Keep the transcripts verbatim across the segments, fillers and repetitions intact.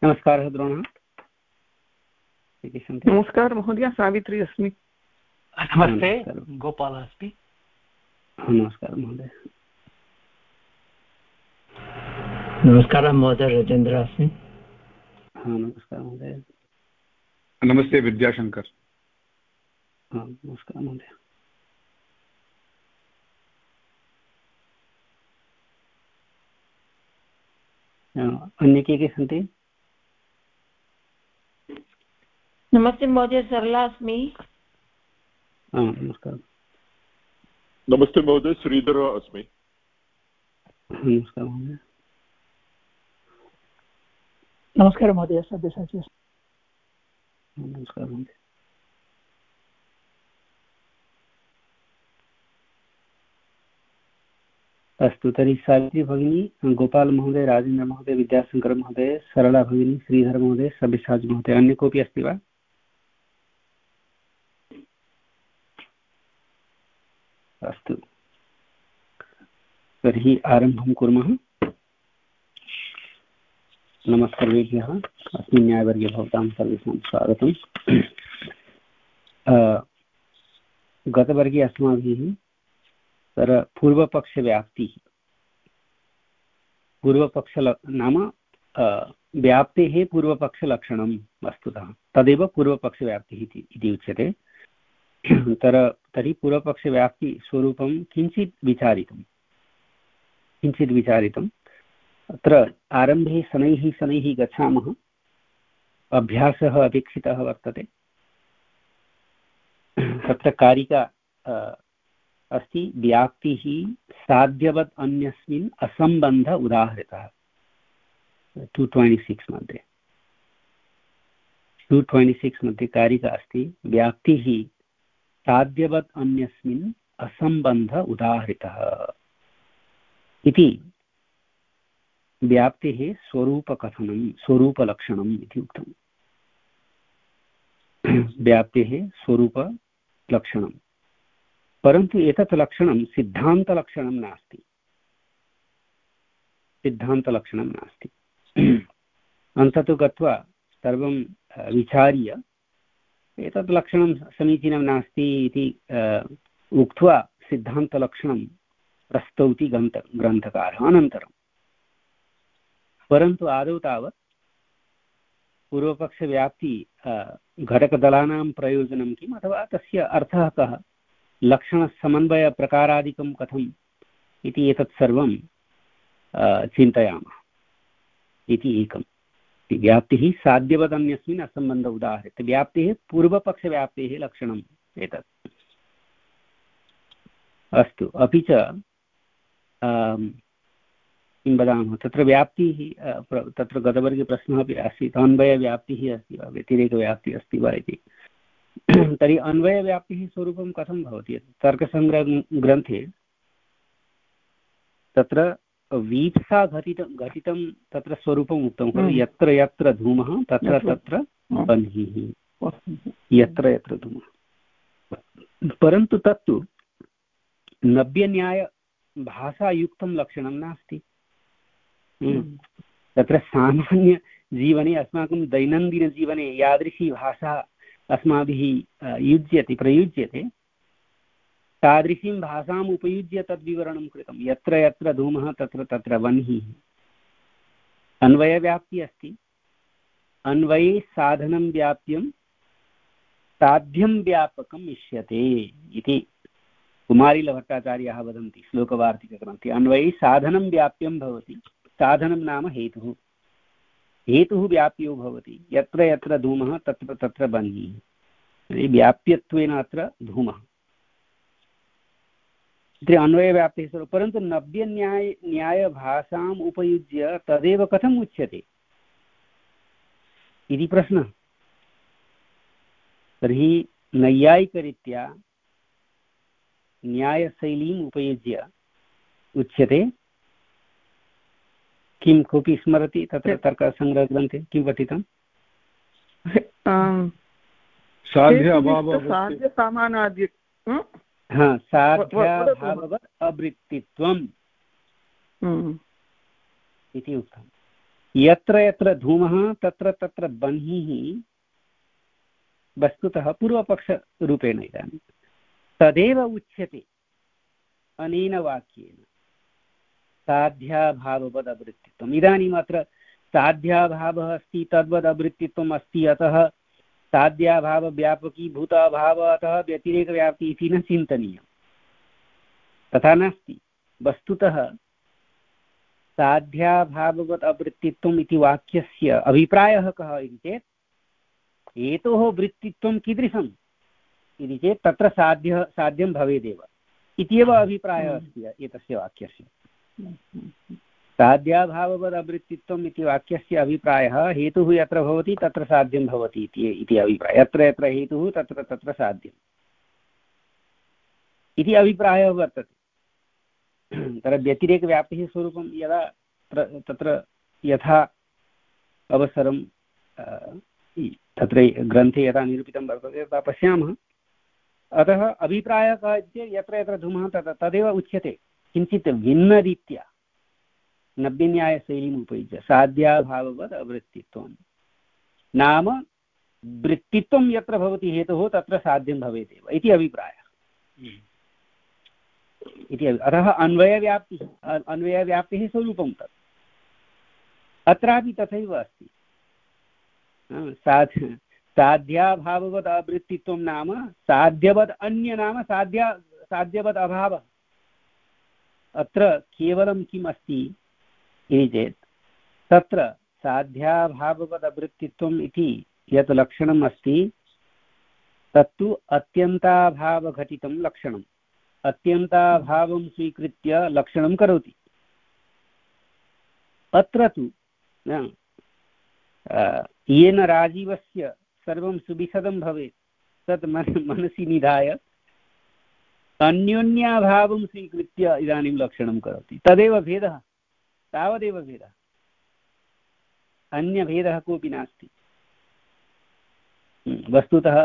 नमस्कारः द्रोणः। नमस्कारः महोदय, सावित्री अस्मि। नमस्ते, गोपालः अस्मि। नमस्कारः महोदय। नमस्कारः महोदय, राजेन्द्र अस्मि। नमस्कारः महोदय। नमस्ते, विद्याशंकर। नमस्कारः महोदय। अन्ये के के सन्ति? नमस्ते महोदय, सरला अस्मि। नमस्कारः। नमस्ते महोदय, श्रीधर अस्मि। नमस्कारः महोदय। नमस्कारः महोदय, सब्यसाची अस्मि। नमस्कारः महोदय। अस्तु, तर्हि सावित्री भगिनी, गोपाल महोदय, राजेन्द्र महोदय, विद्याशंकर महोदय, सरला भगिनी, श्रीधर महोदय, सब्यसाची महोदय, अन्य कोऽपि अस्ति वा? अस्तु, तर्हि आरम्भं कुर्मः। नमस्कारेभ्यः। अस्मिन् न्यायवर्गे भवतां सर्वेषां स्वागतम्। गतवर्गे अस्माभिः तत्र पूर्वपक्षव्याप्तिः, पूर्वपक्ष नाम व्याप्तेः पूर्वपक्षलक्षणं वस्तुतः तदेव पूर्वपक्षव्याप्तिः इति उच्यते। तर तर्हि पूर्वपक्षव्याप्तिस्वरूपं किञ्चित् विचारितं किञ्चित् विचारितम् अत्र आरम्भे शनैः शनैः गच्छामः। अभ्यासः अपेक्षितः वर्तते। तत्र कारिका अस्ति, व्याप्तिः साध्यवत् अन्यस्मिन् असम्बन्ध उदाहृतः। टु ट्वेण्टि सिक्स् मध्ये टु ट्वेण्टि सिक्स् मध्ये कारिका अस्ति, व्याप्तिः साध्यवत् अन्यस्मिन् असम्बन्ध उदाहृतः इति। व्याप्तेः स्वरूपकथनं, स्वरूपलक्षणम् इति उक्तम्। व्याप्तेः स्वरूपलक्षणं, परन्तु एतत् लक्षणं सिद्धान्तलक्षणं नास्ति। सिद्धान्तलक्षणं नास्ति। अन्ततो गत्वा सर्वं विचार्य एतत् लक्षणं समीचीनं नास्ति इति उक्त्वा सिद्धान्तलक्षणं प्रस्तौति ग्रन्थ ग्रन्थकारः अनन्तरं। परन्तु आदौ तावत् पूर्वपक्षव्याप्ति घटकदलानां प्रयोजनं किम्, अथवा तस्य अर्थः कः, लक्षणसमन्वयप्रकारादिकं कथम् इति एतत् सर्वं चिन्तयामः इति एकम्। व्याप्तिः साध्यवदन्यस्मिन् असम्बन्ध उदाहृत्य, व्याप्तेः पूर्वपक्षव्याप्तेः लक्षणम् एतत्। अस्तु, अपि च किं वदामः, तत्र व्याप्तिः, तत्र गतवर्गे प्रश्नः अपि आसीत्, अन्वयव्याप्तिः अस्ति वा, व्यतिरेकव्याप्तिः अस्ति वा इति। तर्हि अन्वयव्याप्तिः स्वरूपं कथं भवति? तर्कसङ्ग्रहग्रन्थे तत्र वीप्सा घटितं घटितं तत्र स्वरूपम् उक्तं खलु, यत्र यत्र धूमः तत्र तत्र बह्निः, यत्र यत्र धूमः। परन्तु तत्तु नव्यन्यायभाषायुक्तं लक्षणं नास्ति। तत्र सामान्यजीवने, अस्माकं दैनन्दिनजीवने यादृशी भाषा अस्माभिः युज्यते, प्रयुज्यते, तादृशीं भाषाम् उपयुज्य तद्विवरणं कृतं। यत्र यत्र धूमः तत्र तत्र वह्निः। अन्वयव्याप्तिः अस्ति, अन्वये साधनं व्याप्यं साध्यं व्यापकम् इष्यते इति कुमारिलभट्टाचार्याः वदन्ति श्लोकवार्तिकग्रन्थे। अन्वये साधनं व्याप्यं भवति, साधनं नाम हेतुः, हेतुः व्याप्यो भवति। यत्र यत्र धूमः तत्र तत्र बह्निः, व्याप्यत्वेन अत्र धूमः इति अन्वयव्याप्तिः स्वरूपं। परन्तु नव्यन्याय न्यायभाषाम् उपयुज्य तदेव कथम् उच्यते इति प्रश्नः। तर्हि नैयायिकरीत्या न्यायशैलीम् उपयुज्य उच्यते। किं कोऽपि स्मरति तत्र तर्कसङ्ग्रहग्रन्थे किं पठितं? साध्यसामानादि साध्याभाववत् अवृत्तित्वम् इति उक्तम्। यत्र यत्र धूमः तत्र तत्र बह्निः वस्तुतः पूर्वपक्षरूपेण इदानीं तदेव उच्यते अनेन वाक्येन साध्याभाववद् अवृत्तित्वम्। इदानीम् अत्र साध्याभावः अस्ति तद्वद् अवृत्तित्वम् अस्ति, अतः साध्याभावव्यापकी भूत अभावः अतः व्यतिरेकव्याप्तिः इति न चिन्तनीयम्, तथा नास्ति। वस्तुतः साध्याभाववद् अवृत्तित्वम् इति वाक्यस्य अभिप्रायः कः इति चेत् हेतोः वृत्तित्वं कीदृशम् इति चेत् तत्र साध्यः साध्यं भवेदेव इत्येव अभिप्रायः अस्ति एतस्य वाक्यस्य। साध्याभाववद् अवृत्तित्वम् इति वाक्यस्य अभिप्रायः हेतुः यत्र भवति तत्र साध्यं भवति इति अभिप्रायः। यत्र यत्र हेतुः तत्र तत्र साध्यम् इति अभिप्रायः वर्तते। तत्र व्यतिरेकव्याप्तिः स्वरूपं यदा तत्र यथा अवसरं तत्र ग्रन्थे यदा निरूपितं वर्तते तदा पश्यामः। अतः अभिप्रायः कः चेत् यत्र यत्र धूमः तत् तदेव उच्यते, किञ्चित् भिन्नरीत्या नव्यन्यायशैलीम् उपयुज्य साध्याभाववद् अवृत्तित्वं नाम वृत्तित्वं यत्र भवति हेतुः तत्र साध्यं भवेदेव इति अभिप्रायः इति। अतः अन्वयव्याप्तिः अन्वयव्याप्तिः स्वरूपं तत् अत्रापि तथैव अस्ति। साध्य साध्याभाववद् अवृत्तित्वं नाम साध्यवद् अन्य नाम साध्या साध्यवद् अभावः। अत्र केवलं किम् अस्ति इति चेत् तत्र साध्याभाववद् अवृत्तित्वम् इति यत् लक्षणम् अस्ति तत्तु अत्यन्ताभावघटितं लक्षणम्, अत्यन्ताभावं स्वीकृत्य लक्षणं करोति। अत्र तु येन राजीवस्य सर्वं सुविशदं भवेत् तत् मनसि निधाय अन्योन्याभावं स्वीकृत्य इदानीं लक्षणं करोति। तदेव भेदः, तावदेव भेदः, अन्यभेदः कोऽपि नास्ति। वस्तुतः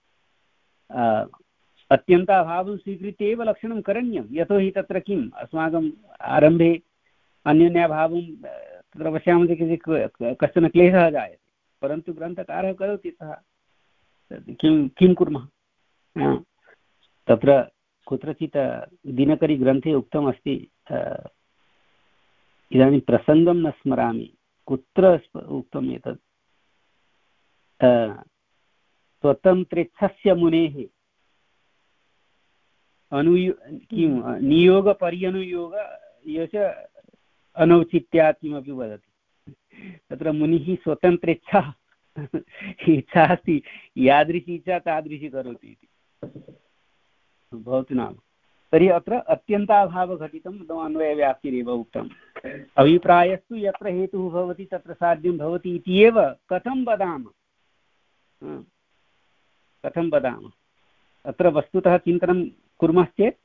अत्यन्ताभावं स्वीकृत्य एव लक्षणं करणीयं, यतोहि तत्र किम् अस्माकम् आरम्भे अन्योन्याभावं तत्र पश्यामः चेत् कश्चन क्लेशः जायते, परन्तु ग्रन्थकारः करोति सः किं किं कुर्मः। तत्र कुत्रचित् दिनकरीग्रन्थे उक्तमस्ति, इदानीं प्रसङ्गं न स्मरामि कुत्र उक्तम् एतत्, स्वतन्त्रेच्छस्य मुनेः अनुयो किं नियोगपर्यनुयोग यश अनौचित्यात् किमपि वदति। तत्र मुनिः स्वतन्त्रेच्छा इच्छा अस्ति, यादृशी इच्छा तादृशी करोति इति भवतु नाम। तर्हि अत्र अत्यन्ताभावघटितं अन्वयव्याप्तिरेव उक्तम्। अभिप्रायस्तु यत्र हेतुः भवति तत्र साध्यं भवति इति एव कथं वदामः, कथं वदामः। अत्र वस्तुतः चिन्तनं कुर्मः चेत्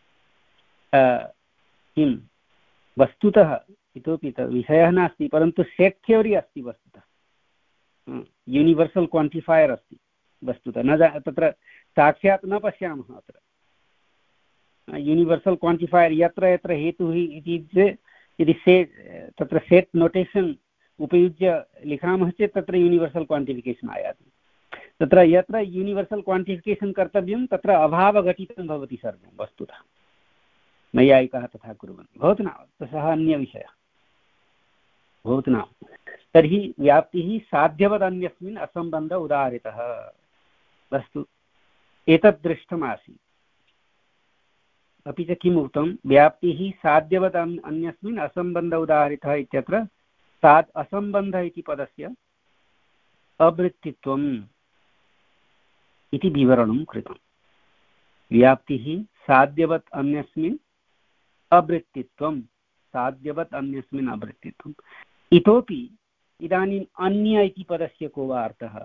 किं वस्तुतः इतोपि विषयः नास्ति, परन्तु सेट् थ्योरी अस्ति वस्तुतः, यूनिवर्सल् क्वान्टिफायर् अस्ति वस्तुतः। न जा तत्र साक्षात् न पश्यामः। अत्र यूनिवर्सल् क्वान्टिफायर् यत्र यत्र हेतुः इति यदि से तत्र सेट् नोटेशन् उपयुज्य लिखामः चेत् तत्र यूनिवर्सल् क्वान्टिफिकेशन् आयाति। तत्र यत्र यूनिवर्सल् क्वान्टिफिकेशन् कर्तव्यं तत्र अभावघटितं भवति सर्वं वस्तुतः। नैयायिकाः तथा कुर्वन्ति। भवतु नाम, सः अन्यविषयः। भवतु नाम, तर्हि व्याप्तिः साध्यवदन्यस्मिन् असम्बन्ध उदाहरितः। अस्तु, एतत् दृष्टमासीत्। अपि च किम् उक्तं, व्याप्तिः साध्यवद् अन्यस्मिन् असम्बन्ध उदाहरितः इत्यत्र सात् असम्बन्ध इति पदस्य अवृत्तित्वम् इति विवरणं कृतं। व्याप्तिः साध्यवत् अन्यस्मिन् अवृत्तित्वं, साध्यवत् अन्यस्मिन् अवृत्तित्वम्। इतोपि इदानीम् अन्य इति पदस्य को वा अर्थः,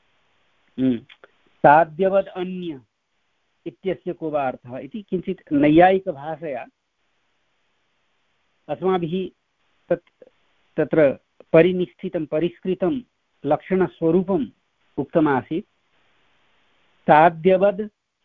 साध्यवद् अन्य इत्यस्य को वा अर्थः इति किञ्चित् नैयायिकभाषया अस्माभिः तत् तत्र परिनिष्ठितं परिष्कृतं लक्षणस्वरूपम् उक्तमासीत्। साध्यवद्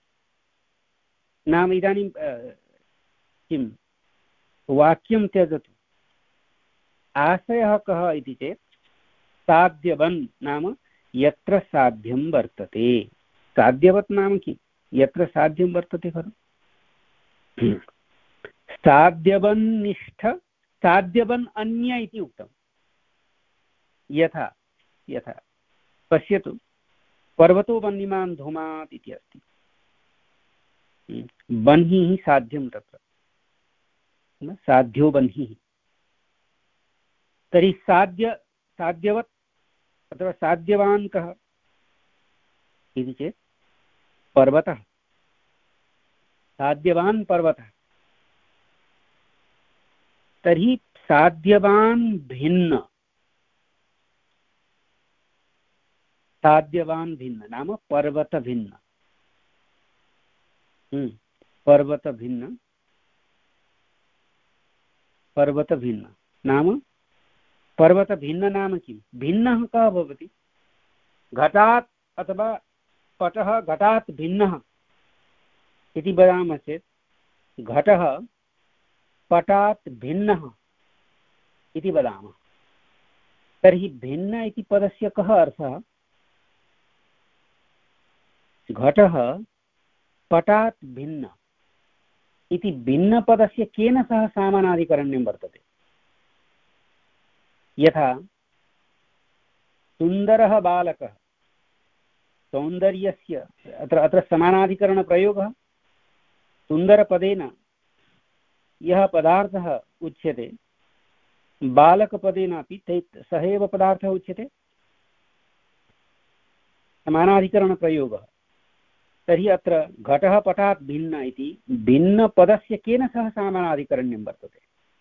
नाम इदानीं किं वाक्यं त्यजतु, आशयः कः इति चेत् साध्यवन् नाम यत्र साध्यं वर्तते। साध्यवत् नाम किं? यत्र साध्यं वर्तते खलु। साध्यवन्निष्ठ साध्यवन् अन्य इति उक्तं। यथा यथा पश्यतु, पर्वतो वह्निमान् धूमात् इति अस्ति। वह्निः साध्यं तत्र, साध्यो वह्निः। तर्हि साध्य साध्यवत् अथवा साध्यवान् कः इति चेत् पर्वतः। साध्यवान् पर्वतः। तर्हि साध्यवान् भिन्न, साध्यवान् भिन्न नाम पर्वत भिन्न। पर्वत भिन्न, पर्वत भिन्न नाम पर्वत भिन्न नाम किं? भिन्नः कः भवति? घटात् अथवा पटः घटात् भिन्नः इति वदामः चेत् घटः पटात् भिन्नः इति वदामः। तर्हि भिन्न इति पदस्य कः अर्थः? घटः पटात् भिन्न इति भिन्नपदस्य केन सह समानाधिकरण्यं वर्तते? यथा सुन्दरः बालकः, सौन्दर्यस्य अत्र अत्र समानाधिकरणप्रयोगः। सुन्दरपदेन यः पदार्थः उच्यते बालकपदेनापि तैः सः एव पदार्थः उच्यते, समानाधिकरणप्रयोगः। तर्हि अत्र घटः पटात् भिन्न इति भिन्नपदस्य केन सह समानाधिकरण्यं वर्तते?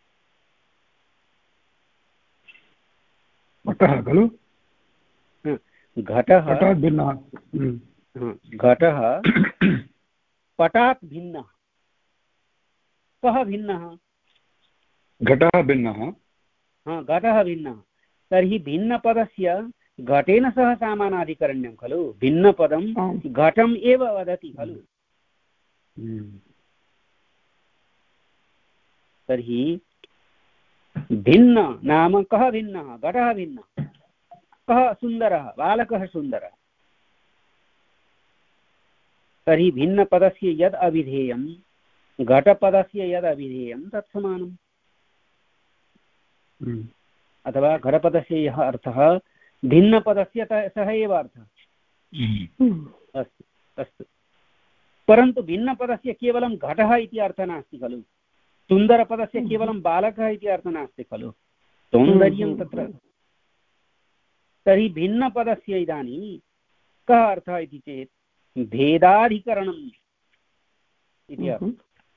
पटः खलु। घटः पटात् भिन्नः। घटः पटात् भिन्नः। कः भिन्नः? घटः भिन्नः। हा, घटः भिन्नः। तर्हि भिन्नपदस्य घटेन सह समानाधिकरण्यं खलु। भिन्नपदं घटम् एव वदति खलु। तर्हि भिन्न नाम कः भिन्नः? घटः भिन्नः। कः सुन्दरः? बालकः सुन्दरः। तर्हि भिन्नपदस्य यद् अभिधेयं घटपदस्य यद् अभिधेयं तत् समानम्। अथवा घटपदस्य यः अर्थः भिन्नपदस्य सः एव अर्थः। अस्तु अस्तु। परन्तु भिन्नपदस्य केवलं घटः इति अर्थः नास्ति खलु। सुन्दरपदस्य केवलं बालकः इति अर्थः नास्ति खलु। सौन्दर्यं तत्र। तर्हि भिन्नपदस्य इदानीं कः अर्थः इति चेत् भेदाधिकरणम् इति अर्थः।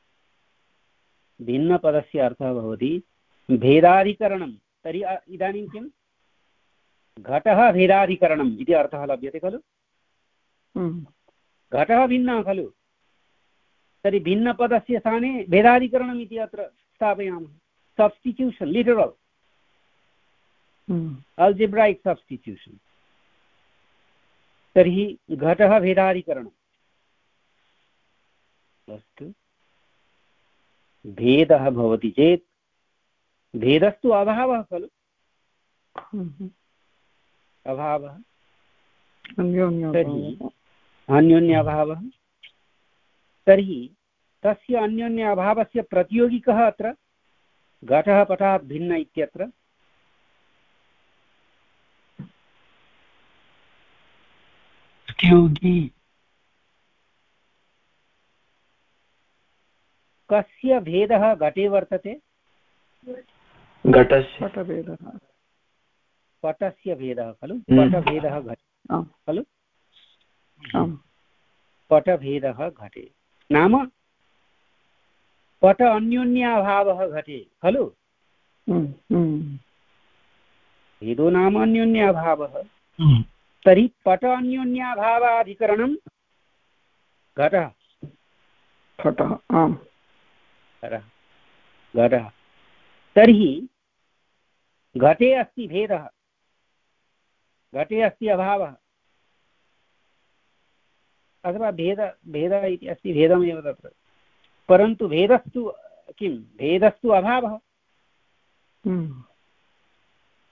भिन्नपदस्य अर्थः भवति भेदाधिकरणं। तर्हि इदानीं किं? घटः भेदाधिकरणम् इति अर्थः लभ्यते खलु। घटः भिन्नः खलु। तर्हि भिन्नपदस्य स्थाने भेदाधिकरणम् इति अत्र स्थापयामः। Substitution, literal algebraic substitution. तर्हि घटः भेदाधिकरणम्। अस्तु। भेदः भवति चेत् भेदस्तु अभावः खलु। अभावः तर्हि अन्योन्याभावः। तर्हि तस्य अन्योन्याभावस्य प्रतियोगी कः अत्र? घटः पटात् भिन्न इत्यत्र प्रतियोगी कस्य भेदः घटे वर्तते? घटस्य पटभेदः। पटस्य भेदः खलु। पटभेदः घटे खलु। पटभेदः घटे नाम पट अन्योन्याभावः घटे खलु। भेदो नाम अन्योन्याभावः। तर्हि पट अन्योन्याभावाधिकरणं घटः। घटः आम् घटः। तर्हि घटे अस्ति भेदः, घटे अस्ति अभावः, अथवा भेद भेदः इति अस्ति भेदमेव तत्र। परन्तु भेदस्तु किं? भेदस्तु अभावः।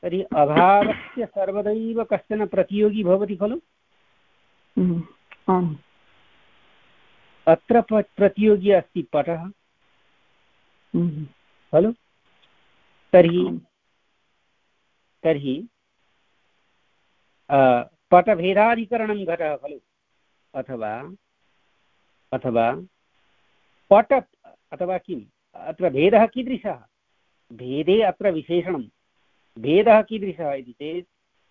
तर्हि अभावस्य सर्वदैव कश्चन प्रतियोगी भवति खलु? आम्। अत्र प्रतियोगी अस्ति पटः खलु? तर्हि तर्हि पटभेदाधिकरणं घटः खलु? अथवा अथवा पट अथवा किम् अत्र भेदः कीदृशः? भेदे अत्र विशेषणं भेदः कीदृशः इति चेत्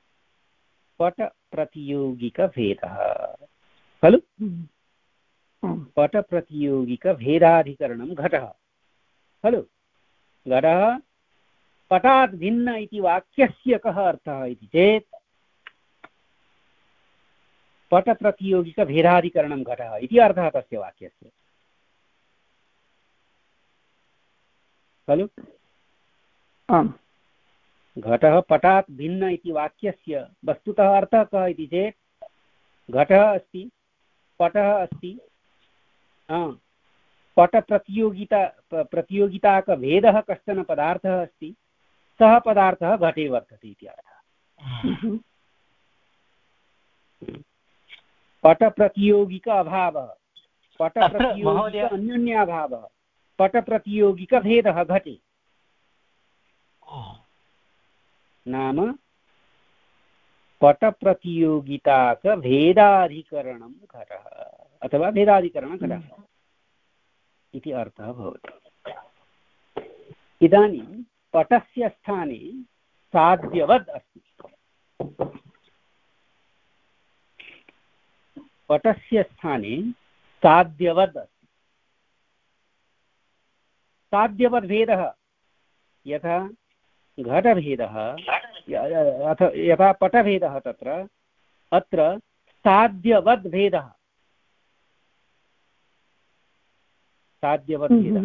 पटप्रतियोगिकभेदः खलु? पटप्रतियोगिकभेदाधिकरणं घटः खलु? घटः पटात् भिन्न इति वाक्यस्य कः अर्थः इति चेत् पटप्रतियोगिकभेदाधिकरणं घटः इति अर्थः तस्य वाक्यस्य खलु? आम्। घटः पटात् भिन्न इति वाक्यस्य वस्तुतः अर्थः कः इति चेत् घटः अस्ति, पटः अस्ति, पटप्रतियोगिता प्रतियोगिताकभेदः कश्चन पदार्थः अस्ति, सः पदार्थः घटे वर्तते इति अर्थः। पटप्रतियोगिक अभावः, पटप्रतियोगिक अन्योन्याभावः, पटप्रतियोगिकभेदः घटे नाम पटप्रतियोगिताकभेदाधिकरणं घटः अथवा भेदाधिकरणं घटः इति अर्थः भवति। इदानीं पटस्य स्थाने साध्यवद् अस्ति। पटस्य स्थाने साध्यवद् अस्ति। साध्यवद्भेदः यथा घटभेदः अथ यथा पटभेदः तत्र अत्र साध्यवद्भेदः साध्यवद्भेदः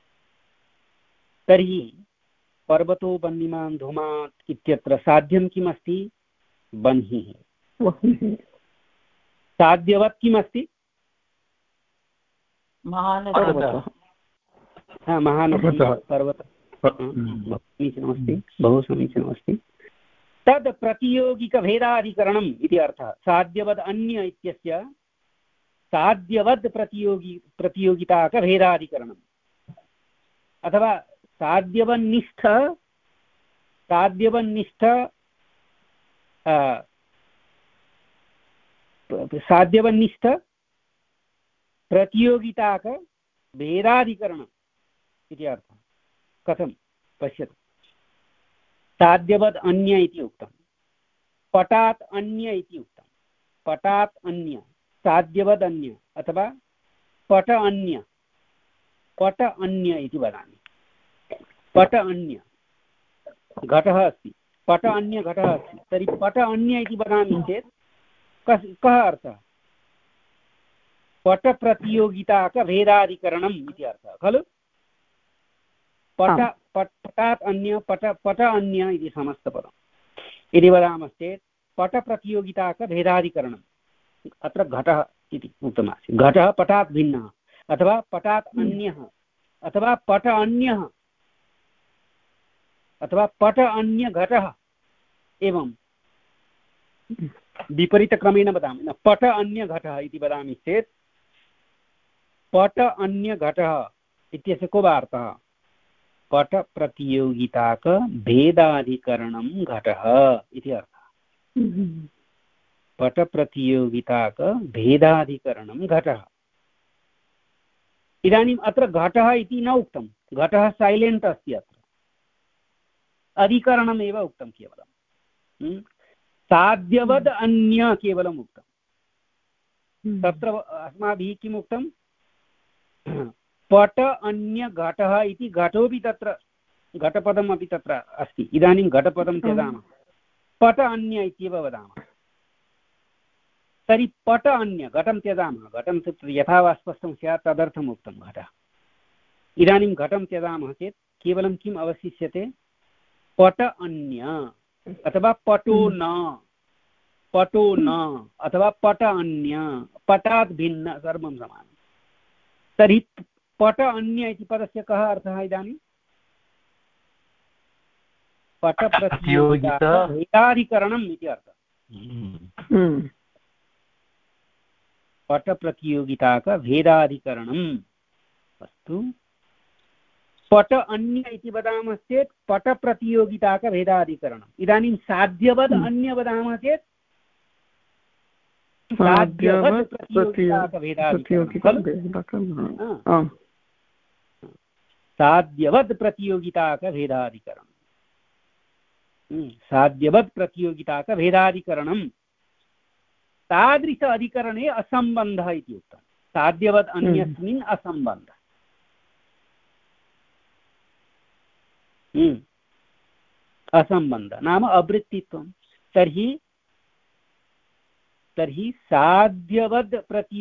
तर्हि पर्वतो वह्निमान् धूमात् इत्यत्र साध्यं किमस्ति? वह्निः। साध्यवत् किमस्ति? महानदी। महानदी पर्वतः बहु समीचीनमस्ति बहु समीचीनमस्ति। तद् प्रतियोगिकभेदाधिकरणम् इति अर्थः। साध्यवद् अन्य इत्यस्य साध्यवद् प्रतियोगी प्रतियोगिताकभेदाधिकरणम् अथवा साध्यवन्निष्ठ साध्यवन्निष्ठ साध्यवन्निष्ठ प्रतियोगिताकभेदाधिकरणम् इति अर्थः। कथं पश्यतु। साध्यवद् अन्य इति उक्तं, पटात् अन्य इति उक्तं, पटात् अन्य, साध्यवद् अन्य अथवा पट अन्य, पट अन्य इति वदामि। पट अन्य घटः अस्ति, पट अन्य घटः अस्ति, तर्हि पट अन्य इति वदामि चेत् कस् कः अर्थः? पटप्रतियोगिताकभेदाधिकरणम् इति अर्थः खलु? पट पटात् अन्य पट पट अन्य इति समस्तपदम् इति वदामश्चेत् पटप्रतियोगिताकभेदाधिकरणम् अत्र घटः इति उक्तमासीत्। घटः पटात् भिन्नः अथवा पटात् अन्यः अथवा पट अन्यः अथवा पट अन्य घटः एवं विपरीतक्रमेण वदामि न पट अन्य घटः इति वदामि चेत् पट अन्य घटः इत्यस्य को वा अर्थः? पटप्रतियोगिताकभेदाधिकरणं घटः इति अर्थः। पटप्रतियोगिताकभेदाधिकरणं घटः। इदानीम् अत्र घटः इति न उक्तं, घटः सैलेण्ट् अस्ति, अत्र अधिकरणमेव उक्तं केवलं। साध्यवद् अन्य केवलम् उक्तं। तत्र अस्माभिः किम् उक्तं? पट अन्य घटः इति घटोपि तत्र घटपदमपि तत्र अस्ति। इदानीं घटपदं त्यजामः, पट अन्य इत्येव वदामः। तर्हि पट अन्य घटं त्यजामः, घटं यथा वा स्पष्टं स्यात् तदर्थम् उक्तं घटः। इदानीं घटं त्यजामः चेत् केवलं किम् अवशिष्यते? पट अन्य अथवा पटो न, पटो न अथवा पट अन्य, पटात् भिन्न सर्वं समानं। तर्हि पट अन्य इति पदस्य कः अर्थः? इदानीं पटप्रतियोगिताभेदाधिकरणम् इति अर्थः। पटप्रतियोगिताकभेदाधिकरणम् अस्तु। पट अन्य इति वदामः चेत् पटप्रतियोगिताकभेदाधिकरणम्। इदानीं साध्यवद् अन्य वदामः चेत् साध्यवद् प्रतियोगिताकभेदाधिकरणम्। साध्यवद् प्रतियोगिताकभेदाधिकरणम् साध्यवद् प्रतियोगिताकभेदाधिकरणं तादृश अधिकरणे असम्बन्धः इति उक्तं। साध्यवद् अन्यस्मिन् असम्बन्धः। असम्बन्धः नाम अवृत्तित्वं। तर्हि तर्हि साध्यवद्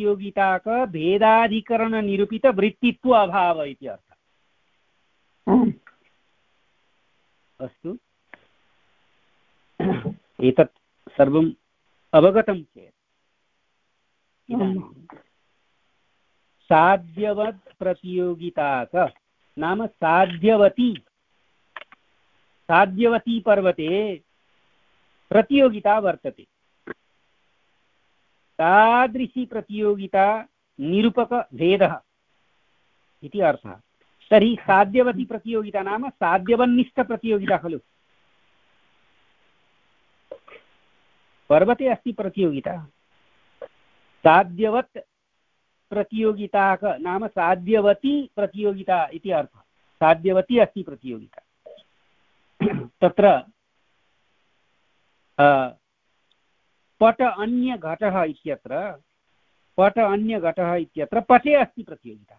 प्रतियोगिताकभेदाधिकरणनिरूपितवृत्तित्व अभावः इति अर्थः। अस्तु, एतत् सर्वम् अवगतं चेत् साध्यवद् प्रतियोगिताक नाम साध्यवती साध्यवती पर्वते प्रतियोगिता वर्तते। तादृशी प्रतियोगिता निरूपकभेदः इति अर्थः। तर्हि साध्यवती प्रतियोगिता नाम साध्यवन्निष्ठप्रतियोगिता खलु। पर्वते अस्ति प्रतियोगिता। साध्यवत् प्रतियोगिताक नाम साध्यवती प्रतियोगिता इति अर्थः। साध्यवती अस्ति प्रतियोगिता। तत्र पट अन्य घटः इत्यत्र पट अन्य घटः इत्यत्र पटे अस्ति प्रतियोगिता।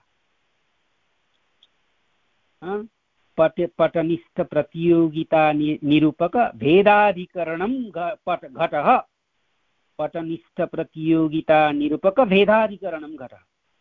पट पटनिष्ठ प्रतियोगिता निरूपक भेदाधिकरणं पट घटः। पटनिष्ठ प्रतियोगिता निरूपक भेदाधिकरणं घटः।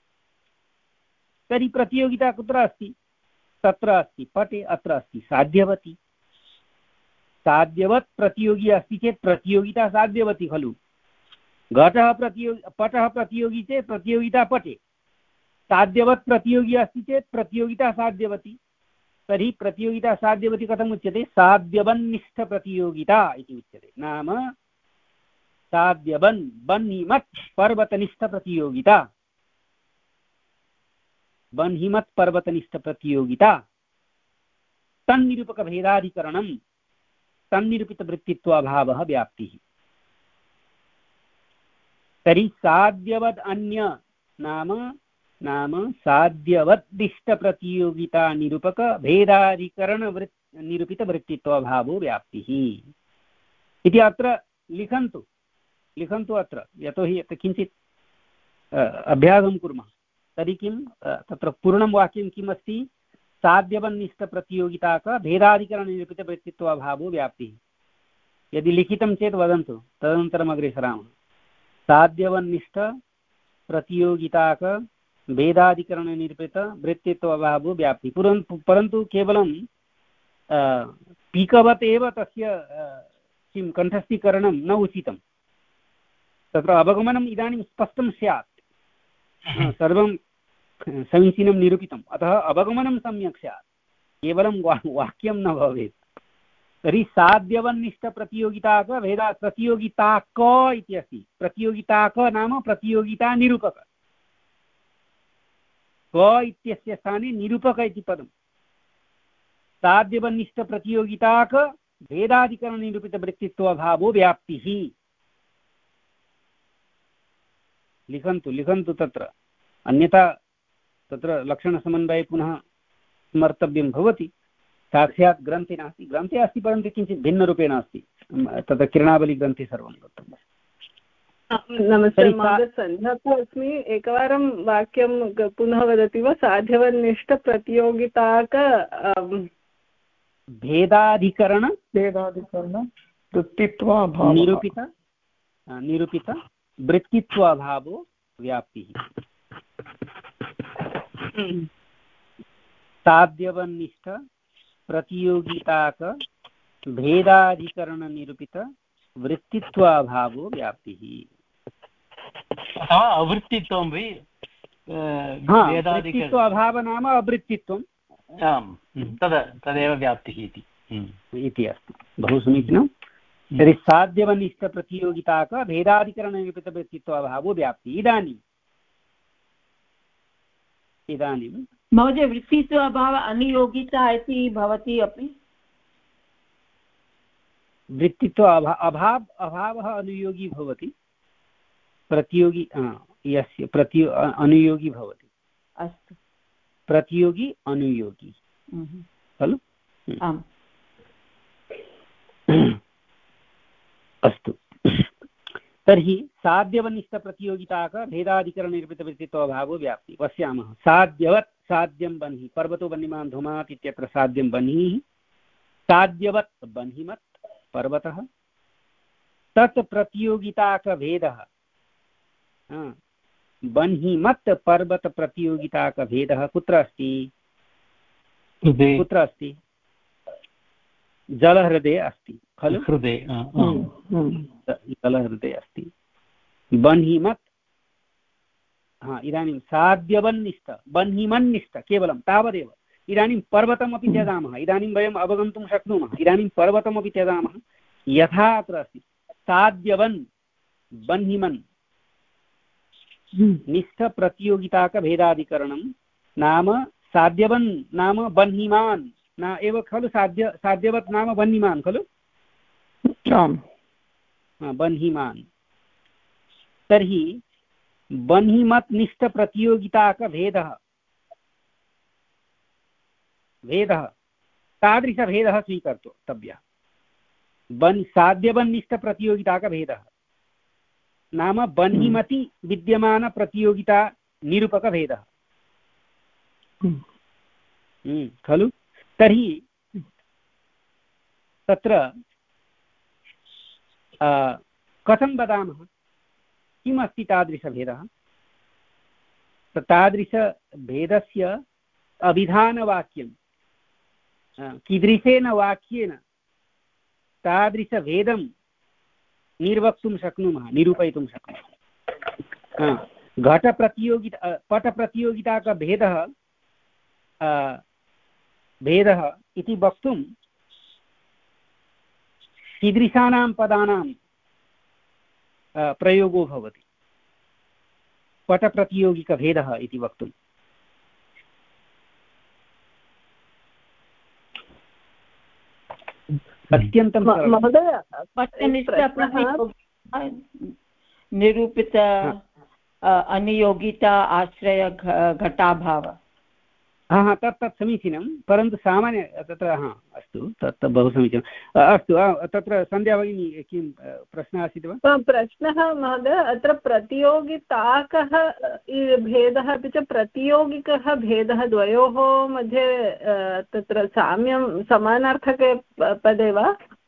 तर्हि प्रतियोगिता कुत्र अस्ति? तत्र अस्ति पटे, अत्र अस्ति साध्यवती। साध्यवत् प्रतियोगी अस्ति चेत् प्रतियोगिता साध्यवती खलु। घटः प्रतियोगी पटः प्रतियोगी चेत् प्रतियोगिता पटे। साध्यवत् प्रतियोगी अस्ति चेत् प्रतियोगिता साध्यवती। तर्हि प्रतियोगिता साध्यवती कथम् उच्यते? साध्यवन्निष्ठप्रतियोगिता इति उच्यते। नाम साध्यवन् बन्हिमत् पर्वतनिष्ठप्रतियोगिता। बन्हिमत् पर्वतनिष्ठप्रतियोगिता तन्निरूपकभेदाधिकरणं तन्निरूपितवृत्तित्वाभावः व्याप्तिः। तर्हि साध्यवद् अन्य नाम नाम साध्यवद्दिष्टप्रतियोगिता निरूपक भेदाधिकरण निरूपितवृत्तित्वाभावो व्याप्तिः इति अत्र लिखन्तु लिखन्तु अत्र। यतोहि किञ्चित् अभ्यासं कुर्मः। तर्हि किं तत्र पूर्णं वाक्यं किम् अस्ति? साध्यवन्निष्ठप्रतियोगिताक भेदाधिकरणनिरूपितवृत्तित्वाभावो व्याप्तिः। यदि लिखितं चेत् वदन्तु, तदनन्तरम् अग्रे सरामः। साध्यवन्निष्ठ प्रतियोगिताक भेदाधिकरणनिरूपितवृत्तित्वाभावो व्याप्तिः। परन्तु केवलं पीकवत् एव तस्य किं कण्ठस्थीकरणं न उचितं। तत्र अवगमनम् इदानीं स्पष्टं स्यात्। सर्वं समीचीनं निरूपितम्, अतः अवगमनं सम्यक् स्यात्। केवलं वा वाक्यं न भवेत्। तर्हि साध्यवन्निष्ठप्रतियोगिताक भेदा प्रतियोगिता क इति अस्ति। प्रतियोगिता क नाम प्रतियोगिता निरूपक। क इत्यस्य स्थाने निरूपक इति पदम्। साध्यवन्निष्ठप्रतियोगिताक भेदाधिकरणनिरूपितवृत्तित्वाभावो व्याप्तिः। लिखन्तु लिखन्तु तत्र, अन्यथा तत्र लक्षणसमन्वये पुनः स्मर्तव्यं भवति। साक्षात् ग्रन्थे नास्ति। ग्रन्थे अस्ति परन्तु किञ्चित् भिन्नरूपेण अस्ति। तत्र किरणावलिग्रन्थे सर्वं दत्तम्। नमस्ते महोदय, सन्ध्यातः अस्मि। एकवारं वाक्यं पुनः वदति वा? साध्यवन्निष्ठप्रतियोगिताक भेदाधिकरण भेदाधिकरण वृत्तित्वाभावः निरूपित निरूपित वृत्तित्वाभावो व्याप्तिः। साध्यवन्निष्ठ प्रतियोगिताक भेदाधिकरणनिरूपित वृत्तित्वाभावो व्याप्तिः। अथवा अवृत्तित्वं वै वृत्तित्वाभावः नाम अवृत्तित्वम्। आम्, तद तदेव व्याप्तिः इति। इति अस्ति। बहु समीचीनं। तर्हि साध्यवनिष्ठप्रतियोगिताक भेदाधिकरणनिरूपितव्यक्तित्वाभावो व्याप्ति। इदानीम् इदानीं महोदय वृत्तित्व अभाव अनियोगिता इति भवति अपि वृत्तित्व अभा अभाव अभावः अनुयोगी भवति प्रतियोगी यस्य प्रति अनुयोगी भवति। अस्तु प्रतियोगी अनुयोगी खलु। आम् अस्तु तर्हि साध्यवनिष्ठप्रतियोगिताक भेदाधिकरणनिरूपितवृत्तित्वाभावो व्याप्ति पश्यामः। साध्यवत् साध्यं बन्हि पर्वतो वह्निमान् धूमात् इत्यत्र साध्यं बन्हिः साध्यवत् बन्हिमत् पर्वतः तत् प्रतियोगिताकभेदः बन्हिमत् पर्वत प्रतियोगिताकभेदः कुत्र अस्ति कुत्र अस्ति जलहृदये अस्ति खलु। हृदये जलहृदये अस्ति बन्हिमत्। हा इदानीं साध्यवन्निष्ठ बन्हिमन्निष्ठ केवलं तावदेव। इदानीं पर्वतमपि त्यजामः। इदानीं वयम् अवगन्तुं शक्नुमः। इदानीं पर्वतमपि त्यजामः यथा अत्र अस्ति साध्यवन् बन्हिमन् निष्ठप्रतियोगिताकभेदाधिकरणं नाम साध्यवन् नाम बन्हिमान् न एव खलु। साध्य साध्यवत् नाम बन्हिमान् खलु। बन्हिमान् तर्हि बन्हिमत् निष्ठप्रतियोगिताकभेदः भेदः तादृशभेदः स्वीकर्तव्यः। बन् साध्यवन्निष्ठप्रतियोगिताकभेदः नाम बन्हिमति विद्यमानप्रतियोगिता निरूपकभेदः खलु। तर्हि तत्र कथं वदामः किम् अस्ति तादृशभेदः। तादृशभेदस्य अभिधानवाक्यं कीदृशेन वाक्येन तादृशभेदं निर्वक्तुं शक्नुमः निरूपयितुं शक्नुमः। घटप्रतियोगिता पटप्रतियोगिताकभेदः भेदः इति वक्तुं कीदृशानां पदानां प्रयोगो भवति पटप्रतियोगिकभेदः इति वक्तुम्। अत्यन्तं महोदय निरूपित अनियोगिता आश्रय घटाभाव। हा हा तत् तत् समीचीनं परन्तु सामान्य तत्र हा अस्तु तत् बहु समीचीनम्। अस्तु तत्र सन्ध्या भगिनी किं प्रश्नः आसीत् वा। प्रश्नः महोदय अत्र प्रतियोगिताकः भेदः अपि च प्रतियोगिकः भेदः द्वयोः मध्ये तत्र साम्यं समानार्थके पदे वा।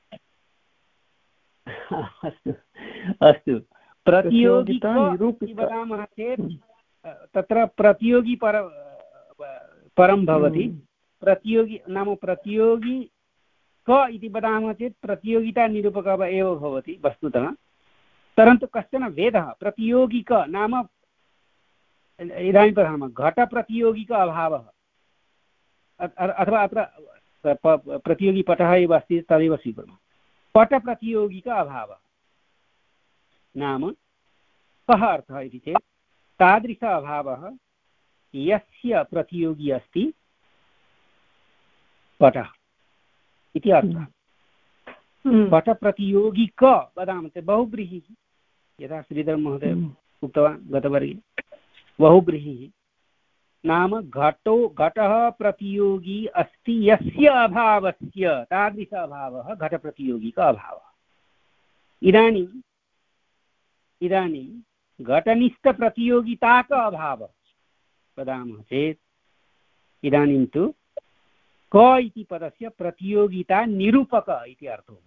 अस्तु अस्तु प्रतियोगिता वदामः चेत् तत्र प्रतियोगी पर परं भवति। प्रतियोगी नाम प्रतियोगी क इति वदामः चेत् प्रतियोगिता निरूपकः एव भवति वस्तुतः। परन्तु कश्चन भेदः प्रतियोगिक नाम इदानीं वदामः घटप्रतियोगिक अभावः अथवा अत्र प्रतियोगिपटः एव अस्ति तदेव स्वीकुर्मः। पटप्रतियोगिक अभावः नाम कः अर्थः इति चेत् तादृश अभावः यस्य प्रतियोगी अस्ति पटः इति अर्थः। पटप्रतियोगिक वदामः चेत् बहुव्रीहिः यथा श्रीधर महोदय उक्तवान् गतवर्गे बहुव्रीहिः नाम घटो घटः प्रतियोगी अस्ति यस्य अभावस्य तादृश अभावः घटप्रतियोगिक अभावः। इदानीम् इदानीं घटनिष्ठप्रतियोगिताक अभावः वदामः चेत् इदानीं तु क इति पदस्य प्रतियोगिता निरूपक इति अर्थः।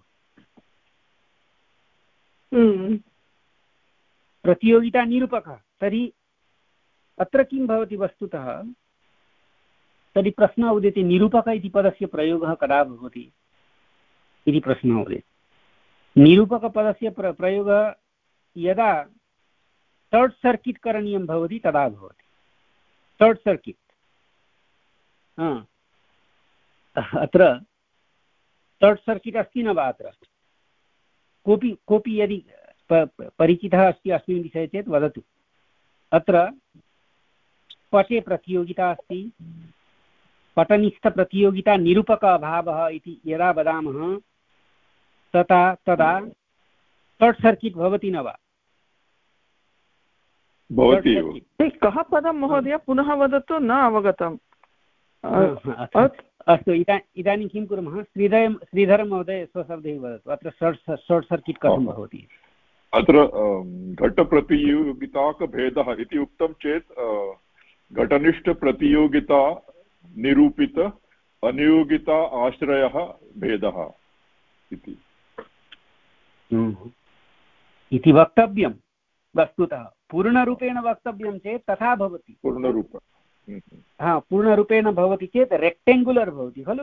प्रतियोगिता निरूपकः तर्हि अत्र किं भवति वस्तुतः तर्हि प्रश्नः उदेति निरूपक इति पदस्य प्रयोगः कदा भवति इति प्रश्नः उदेति। निरूपकपदस्य प्र प्रयोगः यदा शॉर्ट् सर्किट् करणीयं भवति तदा भवति। शॉर्ट् सर्किट् अत्र शॉर्ट् सर्किट् अस्ति न वा अत्र कोऽपि कोऽपि यदि परिचितः अस्ति अस्मिन् विषये चेत् वदतु अत्र पटे प्रतियोगिता अस्ति पटनिष्ठप्रतियोगिता निरूपक अभावः इति यदा वदामः तथा तदा शॉर्ट् सर्किट् भवति न वा भवति एव कः पदं महोदय पुनः वदतु न अवगतम् अस्तु इदा इदानीं किं कुर्मः श्रीधर श्रीधरं महोदय स्वशब्दैः वदतु अत्र शॉर्ट् शॉर्ट् सर्किट् कथं भवति अत्र घटप्रतियोगिताकभेदः इति उक्तं चेत् घटनिष्ठप्रतियोगिता निरूपित अनियोगिता आश्रयः भेदः इति इति वक्तव्यं वस्तुतः पूर्णरूपेण वक्तव्यं चेत् तथा भवति पूर्णरूप हा पूर्णरूपेण भवति चेत् रेक्टेङ्गुलर् भवति खलु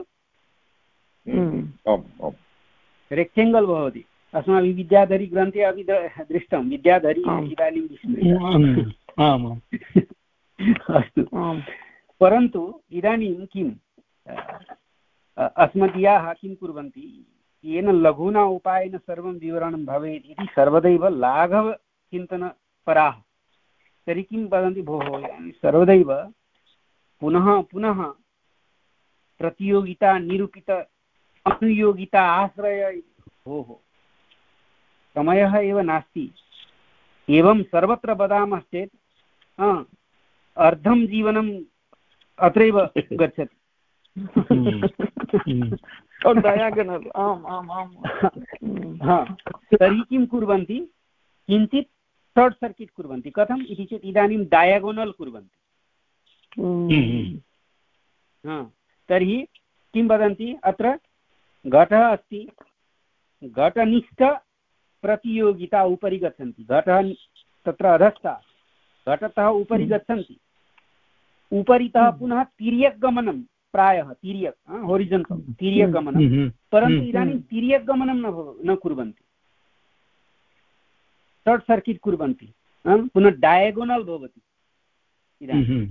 रेक्टेङ्गल् भवति अस्माभिः विद्याधरी ग्रन्थे अपि दृष्टं विद्याधरी इदानीं विस्मृतम् अस्तु परन्तु इदानीं किम् अस्मदीयाः किं कुर्वन्ति येन लघुना उपायेन सर्वं विवरणं भवेत् इति सर्वदैव लाघवचिन्तनपराः तर्हि किं वदन्ति भोः सर्वदैव पुनः पुनः प्रतियोगिता निरूपित अनुयोगिता आश्रय भोः समयः एव नास्ति एवं सर्वत्र वदामश्चेत् अर्धं जीवनम् अत्रैव गच्छति तर्हि किं कुर्वन्ति किञ्चित् शॉर्ट् सर्किट् कुर्वन्ति कथम् इति चेत् इदानीं डायगोनल् कुर्वन्ति तर्हि किं वदन्ति अत्र घटः अस्ति घटनिष्ठ प्रतियोगिता उपरि गच्छन्ति घटः तत्र अधस्था घटतः उपरि गच्छन्ति उपरितः पुनः तिर्यक् गमनं प्रायः तिर्यक् होरिजोन्टल् तिर्यक् गमनं परन्तु इदानीं तिर्यक् गमनं न न कुर्वन्ति शॉर्ट् सर्किट् कुर्वन्ति पुनः डायगोनल् भवति इदानीं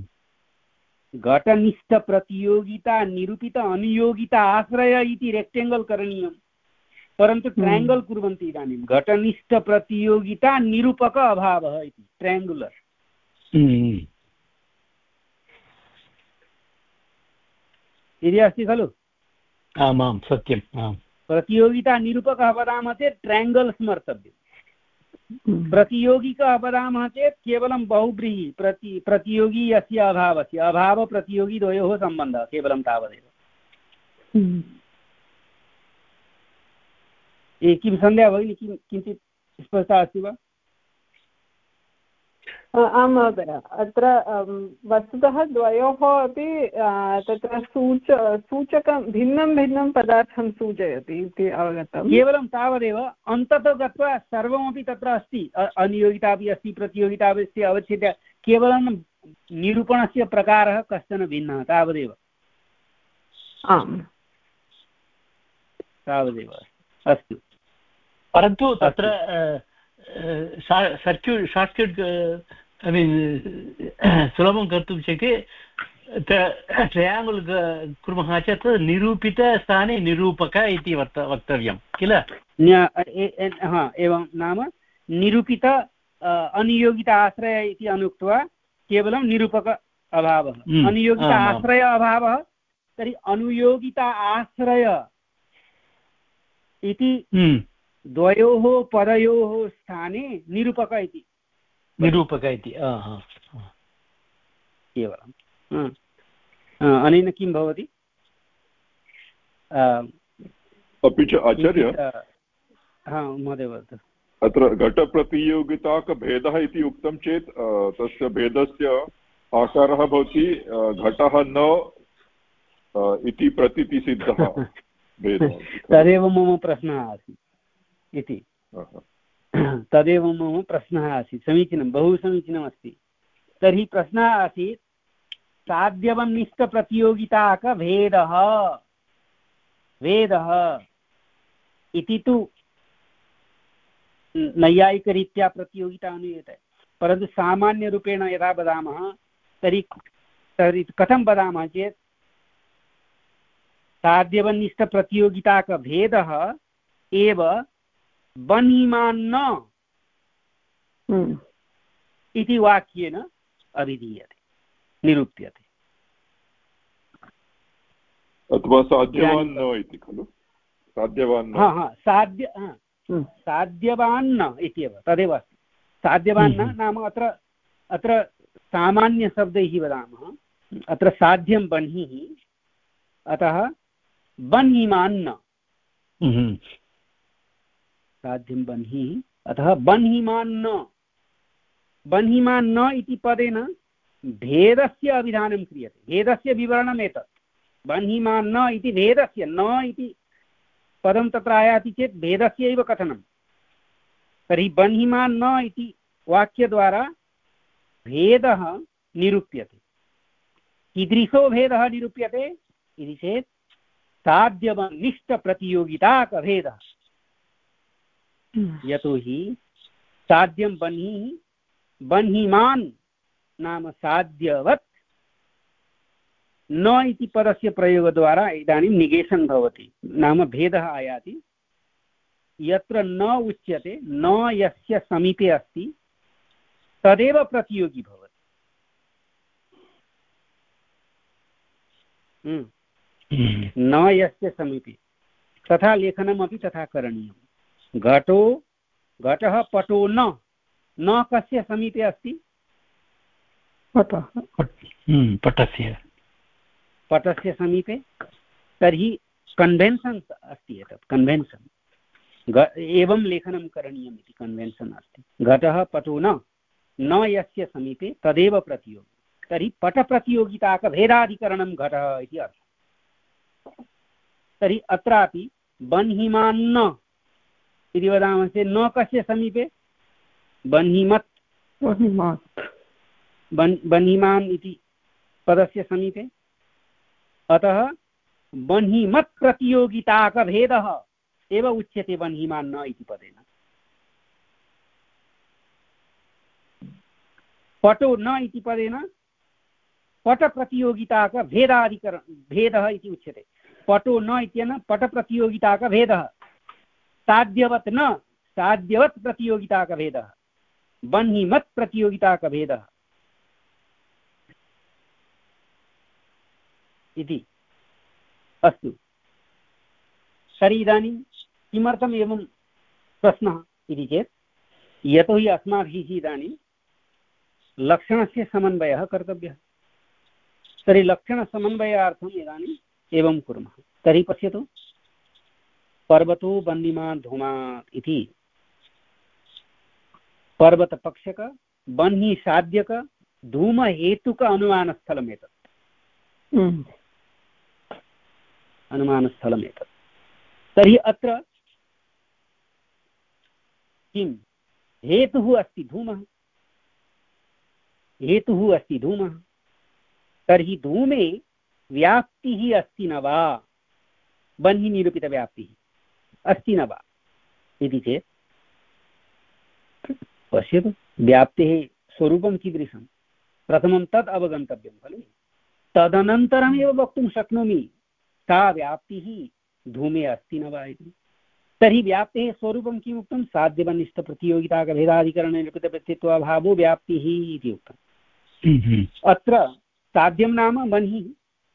घटनिष्ठप्रतियोगिता निरूपित अनुयोगिता आश्रय इति रेक्टेङ्गल् करणीयं परन्तु ट्रयाङ्गल् कुर्वन्ति इदानीं घटनिष्ठप्रतियोगिता निरूपक अभावः इति ट्रयाङ्गुलर् इति अस्ति खलु आमां सत्यं प्रतियोगिता निरूपकः वदामः चेत् ट्रयाङ्गल् स्मर्तव्यं प्रतियोगिकः वदामः चेत् केवलं बहुव्रीहि प्रति प्रतियोगी यस्य अभावस्य अभावप्रतियोगी द्वयोः सम्बन्धः केवलं तावदेव ये किं सन्देहः भगिनि किं किञ्चित् स्पष्टता अस्ति वा आं महोदय अत्र वस्तुतः द्वयोः अपि तत्र सूच सूचकं भिन्नं भिन्नं पदार्थं सूचयति इति अवगतं केवलं तावदेव अन्ततः गत्वा सर्वमपि तत्र अस्ति अनियोगिता अपि अस्ति प्रतियोगिता अपि अस्ति अवच्छेद्य केवलं निरूपणस्य प्रकारः कश्चन भिन्नः तावदेव आम् तावदेव अस्तु परन्तु तत्र सर्क्यूट् शार्ट्कट् ऐ मीन् सुलभं कर्तुं शक्यते ट्रयाङ्गल् कुर्मः चेत् निरूपितस्थाने निरूपक इति वर्त वक्तव्यं किल हा एवं नाम निरूपित अनियोगिता आश्रय इति अनुक्त्वा केवलं निरूपक अभावः अनियोगिता आश्रय अभावः तर्हि अनुयोगिता आश्रय इति द्वयोः पदयोः स्थाने निरूपक इति निरूपक इति केवलं अनेन किं भवति अपि च आचार्य हा महोदय वदतु अत्र घटप्रतियोगिताकभेदः इति उक्तं चेत् तस्य भेदस्य आकारः भवति घटः न इति प्रतीतिसिद्धः भेदः तदेव मम प्रश्नः आसीत् इति तदेव मम प्रश्नः आसीत् समीचीनं बहु समीचीनमस्ति तर्हि प्रश्नः आसीत् साध्यवनिष्ठप्रतियोगिताकभेदः भेदः इति तु नैयायिकरीत्या प्रतियोगिता अनुयते परन्तु सामान्यरूपेण यदा वदामः तर्हि तर्हि कथं वदामः चेत् साध्यवन्निष्ठप्रतियोगिताकभेदः एव बन्हिमान्न इति वाक्येन अभिधीयते, निरूप्यते। अथवा साध्यवान् न इति खलु, साध्यवान् हा हा साध्य साध्यवान् न इत्येव तदेव अस्ति। साध्यवान् न नाम अत्र अत्र सामान्यशब्दैः वदामः, अत्र साध्यं बन्हिः, अतः बन्हिमान्न, साध्यं बन्हिः अतः बन्हिमान्न। बन्हिमान्न इति पदेन भेदस्य अभिधानं क्रियते, भेदस्य विवरणम् एतत्। बन्हिमान्न इति भेदस्य, न इति पदं तत्र आयाति चेत् भेदस्य एव कथनं। तर्हि बन्हिमान्न इति वाक्यद्वारा भेदः निरूप्यते। कीदृशो भेदः निरूप्यते इति चेत् साध्यवन्निष्ठप्रतियोगिताकभेदः। यतोहि साध्यं बन्हिः, बन्हिमान् नाम साध्यवत्, न इति पदस्य प्रयोगद्वारा इदानीं निगेशन् भवति, नाम भेदः आयाति। यत्र न उच्यते, न यस्य समीपे अस्ति तदेव प्रतियोगी भवति। न यस्य समीपे, तथा लेखनमपि तथा करणीयं। घटो घटः पटो न, न कस्य समीपे अस्ति? पटस्य पटस्य समीपे। तर्हि कन्वेन्शन् अस्ति, एतत् कन्वेन्शन्, एवं लेखनं करणीयम् इति कन्वेन्शन् अस्ति। घटः पटो न, न यस्य समीपे तदेव प्रतियोगी। तर्हि पटप्रतियोगिताकभेदाधिकरणं घटः इति अर्थः। तर्हि अत्रापि बन्हिमान्न इति वदामः चेत् न कस्य समीपे? बन्हिमत्, बन्हिमान् इति पदस्य समीपे। अतः बन्हिमत् प्रतियोगिताकभेदः एव उच्यते बन्हिमान्न इति पदेन। पटो न इति पदेन पटप्रतियोगिताकभेदाधिकरण भेदः इति उच्यते। पटो न इत्यनेन पटप्रतियोगिताकभेदः, साध्यवत् न साध्यवत् प्रतियोगिताकभेदः, बन्हिमत् प्रतियोगिताकभेदः इति। अस्तु, तर्हि इदानीं किमर्थम् एवं प्रश्नः इति चेत्, यतोहि अस्माभिः इदानीं लक्षणस्य समन्वयः कर्तव्यः। तर्हि लक्षणसमन्वयार्थम् इदानीम् एवं कुर्मः। तर्हि पश्यतु, पर्वतो बन्हिमान् धूमात् इति पर्वतपक्षक बन्हि साध्यक धूमहेतुक अनुमानस्थलम् एतत्, अनुमानस्थलम् एतत्। तर्हि अत्र किं हेतुः अस्ति? धूमः, हेतुः अस्ति धूमः। तर्हि धूमे व्याप्तिः अस्ति न वा? बन्हि निरूपितव्याप्तिः अस्ति न वा इति चेत् पश्यतु, व्याप्तेः स्वरूपं कीदृशं, प्रथमं तद् अवगन्तव्यं खलु। तदनन्तरमेव वक्तुं शक्नोमि सा व्याप्तिः धूमे अस्ति न वा इति। तर्हि व्याप्तेः स्वरूपं किम् उक्तं? साध्यवन्निष्ठप्रतियोगिताकभेदाधिकरणनिरूपितव्यक्तित्वाभावो व्याप्तिः इति उक्तम्। अत्र साध्यं नाम बन्हिः,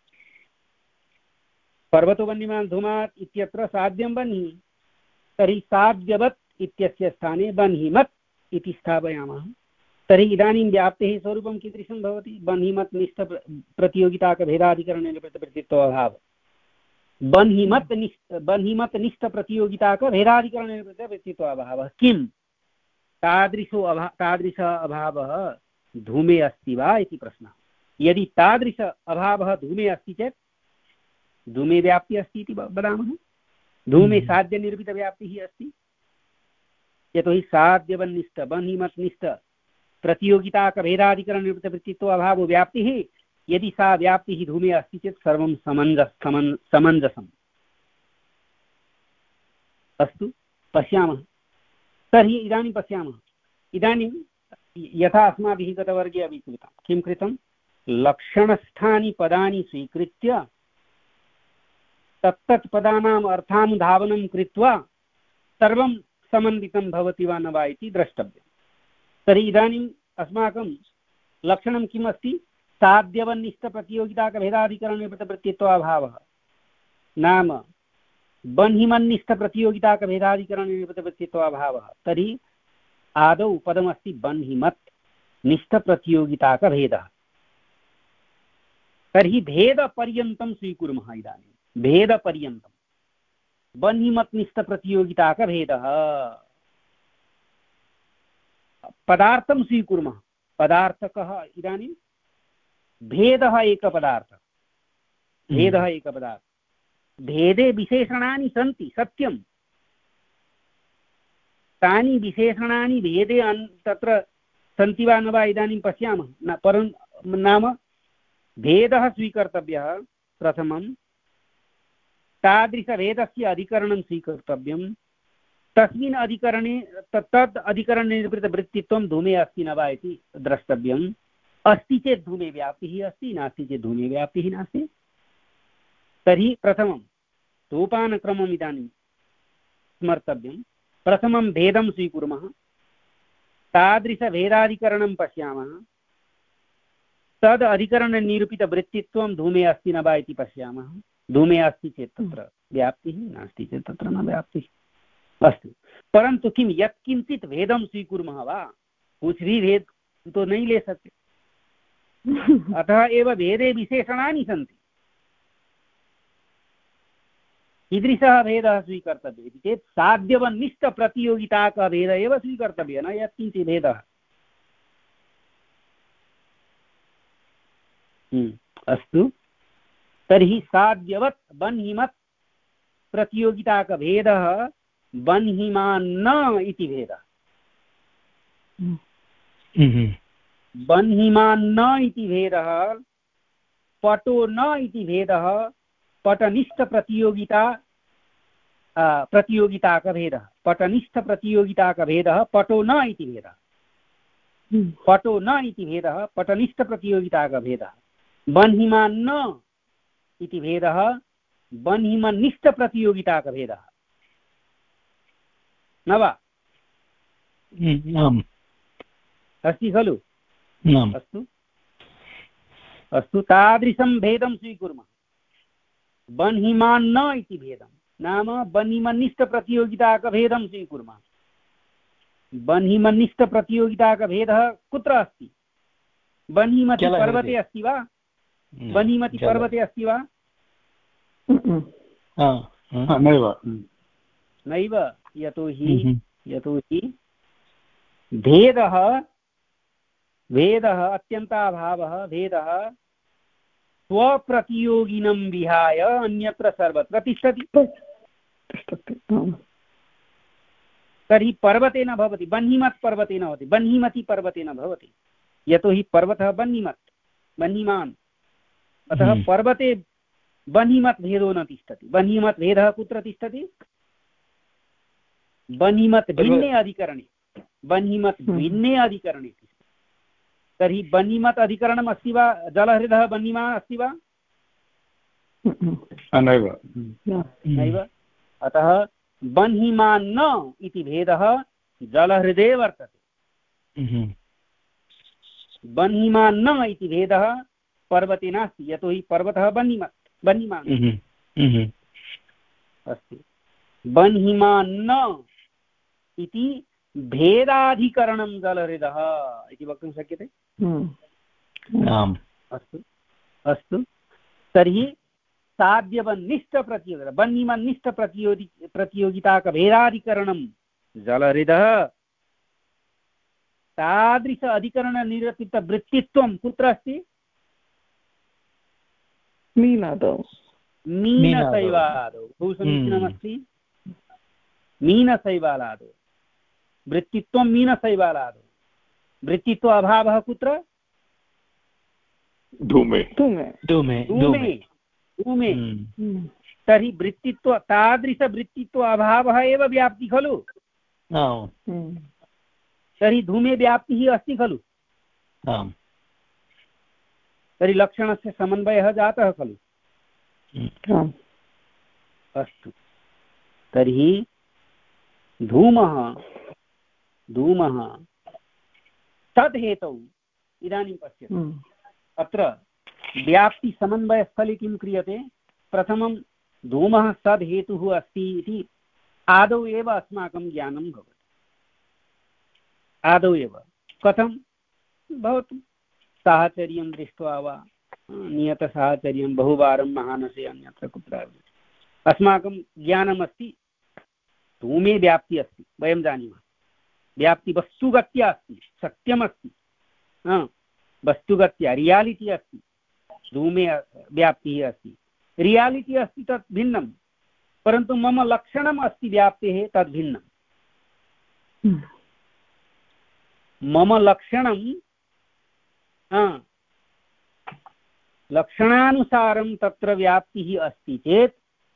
पर्वतो बन्हिमान् धूमात् इत्यत्र साध्यं बन्हिः। तर्हि साध्यवत् इत्यस्य स्थाने बन्हिमत् इति स्थापयामः। तर्हि इदानीं व्याप्तेः स्वरूपं कीदृशं भवति? बन्हिमत् निष्ठ प्रतियोगिताकभेदाधिकरणनिरूपितव्यक्तित्वाभावः, बन्हिमत् निष्ठ बन्हिमत् निष्ठप्रतियोगिताकभेदाधिकरणनिरूपितव्यक्तित्वाभावः। किं तादृशो अभा तादृश अभावः धूमे अस्ति वा इति प्रश्नः। यदि तादृश अभावः धूमे अस्ति चेत् धूमे व्याप्तिः अस्ति इति वदामः। धूमे साध्यनिरूपितव्याप्तिः अस्ति, यतोहि साध्यवन्निष्ठ बन्हिमत् प्रतियोगिताकभेदाधिकरणनिरूपितवृत्तित्व अभावो व्याप्तिः। यदि सा व्याप्तिः धूमे अस्ति चेत् सर्वं समञ्जस समन् समञ्जसम्। अस्तु, पश्यामः। तर्हि इदानीं पश्यामः। इदानीं यथा अस्माभिः गतवर्गे अपि कृतं, किं कृतं? लक्षणस्थानि पदानि स्वीकृत्य तत्तत् पदानाम् अर्थानुधावनं कृत्वा सर्वं समन्वितं भवति वा न वा इति द्रष्टव्यं। तर्हि इदानीम् अस्माकं लक्षणं किम् अस्ति? साध्यवन्निष्ठप्रतियोगिताकभेदाधिकरणनिवृत्तवृत्तित्वाभावः नाम बह्निमन्निष्ठप्रतियोगिताकभेदाधिकरणनिवृत्तवृत्तित्वाभावः। तर्हि आदौ पदमस्ति बह्निमत् निष्ठप्रतियोगिताकभेदः। तर्हि भेदपर्यन्तं स्वीकुर्मः। इदानीं भेदपर्यन्तं बह्निमत् निष्ठप्रतियोगिताकभेदः पदार्थं स्वीकुर्मः। पदार्थकः इदानीं भेदः एकपदार्थः, भेदः एकपदार्थः। भेदे विशेषणानि सन्ति, सत्यं। तानि विशेषणानि भेदे तत्र सन्ति वा न वा इदानीं पश्यामः न। परं नाम भेदः स्वीकर्तव्यः प्रथमं, तादृशभेदस्य अधिकरणं स्वीकर्तव्यं। तस्मिन् अधिकरणे तत् अधिकरणनिरूपितवृत्तित्वं धूमे अस्ति न वा इति द्रष्टव्यम्। अस्ति चेत् धूमे व्याप्तिः अस्ति, नास्ति चेत् धूमे व्याप्तिः नास्ति। तर्हि प्रथमं सोपानक्रमम् इदानीं स्मर्तव्यं। प्रथमं भेदं स्वीकुर्मः, तादृशभेदाधिकरणं पश्यामः, तद् अधिकरणनिरूपितवृत्तित्वं धूमे अस्ति न वा इति पश्यामः। धूमे अस्ति चेत् तत्र व्याप्तिः, नास्ति चेत् तत्र न व्याप्तिः। अस्तु, परन्तु किं यत्किञ्चित् भेदं स्वीकुर्मः वा, कुछ भी भेद तो नहीं ले सकते। अतः एव भेदे विशेषणानि सन्ति। कीदृशः भेदः स्वीकर्तव्यः इति चेत् साध्यवन्निष्ठप्रतियोगिताकः भेदः एव स्वीकर्तव्यः, न यत्किञ्चित् भेदः। अस्तु, तर्हि साध्यवत् बह्निमत् प्रतियोगिताकभेदः बह्निमान्न इति भेदः। बह्निमान्न इति भेदः, पटो न इति भेदः, पटनिष्ठप्रतियोगिता प्रतियोगिताकभेदः। पटनिष्ठप्रतियोगिताकभेदः पटो न इति भेदः। पटो न इति भेदः पटनिष्ठप्रतियोगिताकभेदः। बह्निमान्न इति भेदः बह्निमन्निष्ठप्रतियोगिताकभेदः न वा? अस्ति खलु? अस्तु अस्तु, तादृशं भेदं स्वीकुर्मः। बह्निमान्न इति भेदं नाम बह्निमन्निष्ठप्रतियोगिताकभेदं स्वीकुर्मः। बह्निमन्निष्ठप्रतियोगिताकभेदः कुत्र अस्ति? बह्निमति पर्वते अस्ति वा? बह्निमति पर्वते अस्ति वा? नैव नैव। यतोहि यतोहि भेदः भेदः अत्यन्ताभावः भेदः स्वप्रतियोगिनं विहाय अन्यत्र सर्वत्र तिष्ठति। तर्हि पर्वते न भवति, बह्निमत् पर्वते न भवति, बह्निमति पर्वते न भवति। यतोहि पर्वतः बह्निमत् बह्निमान्। अतः पर्वते बह्निमत् भेदो न तिष्ठति। बह्निमत् भेदः कुत्र तिष्ठति? बह्निमत् भिन्ने अधिकरणे। बह्निमत् भिन्ने अधिकरणे। तर्हि बह्निमत् अधिकरणम् अस्ति वा? जलहृदः बह्निमान् अस्ति वा? नैव नैव। अतः बह्निमान्न इति भेदः जलहृदे वर्तते। बह्निमान्न इति भेदः पर्वते नास्ति, यतोहि पर्वतः बह्निमत् बह्निमान् अस्ति। बह्निमान्न इति भेदाधिकरणं जलहृदः इति वक्तुं शक्यते। अस्तु अस्तु, तर्हि साध्यवन्निष्ठप्रतियोगिता बह्निमन्निष्ठप्रतियोगि प्रतियोगिताकभेदाधिकरणं जलहृदः। तादृश अधिकरणनिरूपितवृत्तित्वं कुत्र अस्ति? मीनादौ। मीनशैवालादौ। बहु समीचीनमस्ति। मीनशैवालादौ वृत्तित्वं मीनशैवालादौ। वृत्तित्व अभावः कुत्र? धूमे धूमे धूमे धूमे। तर्हि वृत्तित्व तादृशवृत्तित्व अभावः एव व्याप्ति खलु? तर्हि धूमे व्याप्तिः अस्ति खलु? तर्हि लक्षणस्य समन्वयः जातः खलु? अस्तु तर्हि धूमः धूमः तद् हेतौ इदानीं पश्यतु अत्र व्याप्तिसमन्वयस्थले किं क्रियते प्रथमं धूमः सद् हेतुः अस्ति इति आदौ एव अस्माकं ज्ञानं भवति आदौ एव कथं भवतु साहचर्यं दृष्ट्वा वा नियतसाहचर्यं बहुवारं महानसे अन्यत्र कुत्रापि अस्माकं ज्ञानमस्ति धूमे व्याप्ति अस्ति वयं जानीमः व्याप्ति वस्तुगत्या अस्ति सत्यमस्ति वस्तुगत्या रियालिटि अस्ति धूमे व्याप्तिः अस्ति रियालिटि अस्ति तत् भिन्नं परन्तु मम लक्षणम् अस्ति व्याप्तेः तद् भिन्नं मम लक्षणं लक्षणानुसारं तत्र व्याप्तिः अस्ति चेत्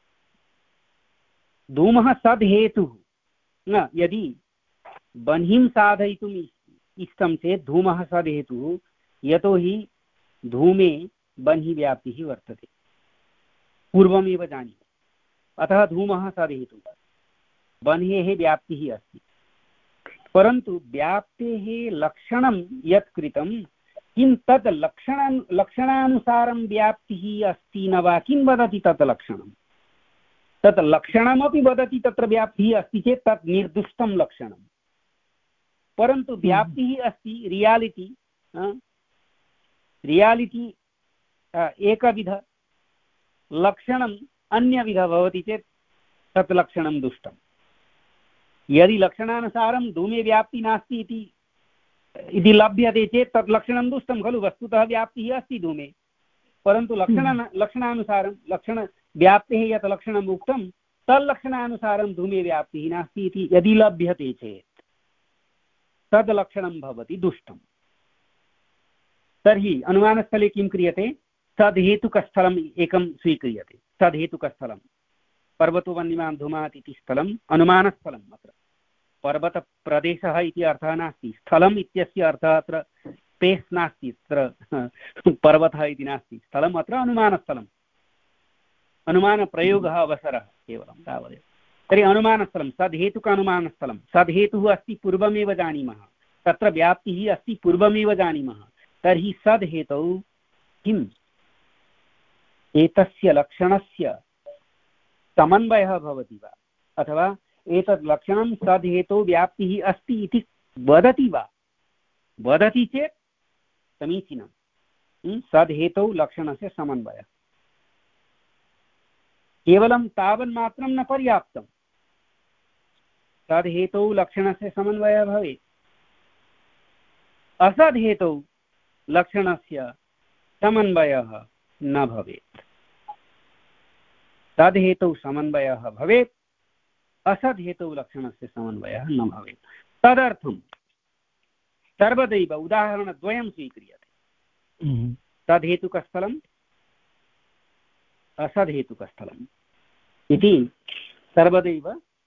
धूमः सद् हेतुः न यदि बह्निं साधयितुम् इष्टं चेत् धूमः सद् हेतुः यतोहि धूमे बह्नि व्याप्तिः वर्तते पूर्वमेव जानीमः अतः धूमः सद् हेतुः बह्नेः व्याप्तिः अस्ति परन्तु व्याप्तेः लक्षणं यत् कृतं किं तत् लक्षण लक्षणानुसारं व्याप्तिः अस्ति न वा किं वदति तत् लक्षणं तत् लक्षणमपि वदति तत्र व्याप्तिः अस्ति चेत् तत् निर्दिष्टं लक्षणं परन्तु व्याप्तिः अस्ति रियालिटि रियालिटि एकविध लक्षणम् अन्यविध भवति चेत् तत् लक्षणं दुष्टम् यदि लक्षणानुसारं धूमे व्याप्ति नास्ति इति इति लभ्यते चेत् तत् लक्षणं दुष्टं खलु वस्तुतः व्याप्तिः अस्ति धूमे परन्तु लक्षण लक्षणानुसारं लक्षण व्याप्तेः यत् लक्षणम् उक्तं तल्लक्षणानुसारं धूमे व्याप्तिः नास्ति इति यदि लभ्यते चेत् तद् लक्षणं भवति दुष्टं तर्हि अनुमानस्थले किं क्रियते तद्हेतुकस्थलम् एकं स्वीक्रियते तद्हेतुकस्थलं पर्वतो वह्निमान् धूमात् इति स्थलम् अनुमानस्थलम् अत्र पर्वतप्रदेशः इति अर्थः नास्ति स्थलम् इत्यस्य अर्थः अत्र स्पेस् नास्ति अत्र पर्वतः इति नास्ति स्थलम् अत्र अनुमानस्थलम् अनुमानप्रयोगः अवसरः केवलं तावदेव तर्हि अनुमानस्थलं सद्हेतुक अनुमानस्थलं सद्हेतुः अस्ति पूर्वमेव जानीमः तत्र व्याप्तिः अस्ति पूर्वमेव जानीमः तर्हि सद्हेतौ किम् एतस्य लक्षणस्य समन्वयः भवति वा अथवा एतद् लक्षणं सद्हेतौ व्याप्तिः अस्ति इति वदति वा वदति चेत् समीचीनं सद्हेतौ लक्षणस्य समन्वयः केवलं तावन्मात्रं न पर्याप्तं सद्हेतौ लक्षणस्य समन्वयः भवेत् असद्हेतौ लक्षणस्य समन्वयः न भवेत् तद्हेतौ समन्वयः भवेत् असद्हेतौ लक्षणस्य समन्वयः न भवेत् तदर्थं सर्वदैव उदाहरणद्वयं स्वीक्रियते तद्हेतुकस्थलम् असद्हेतुकस्थलम् इति सर्वदैव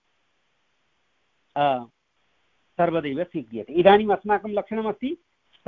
सर्वदैव स्वीक्रियते इदानीम् अस्माकं लक्षणमस्ति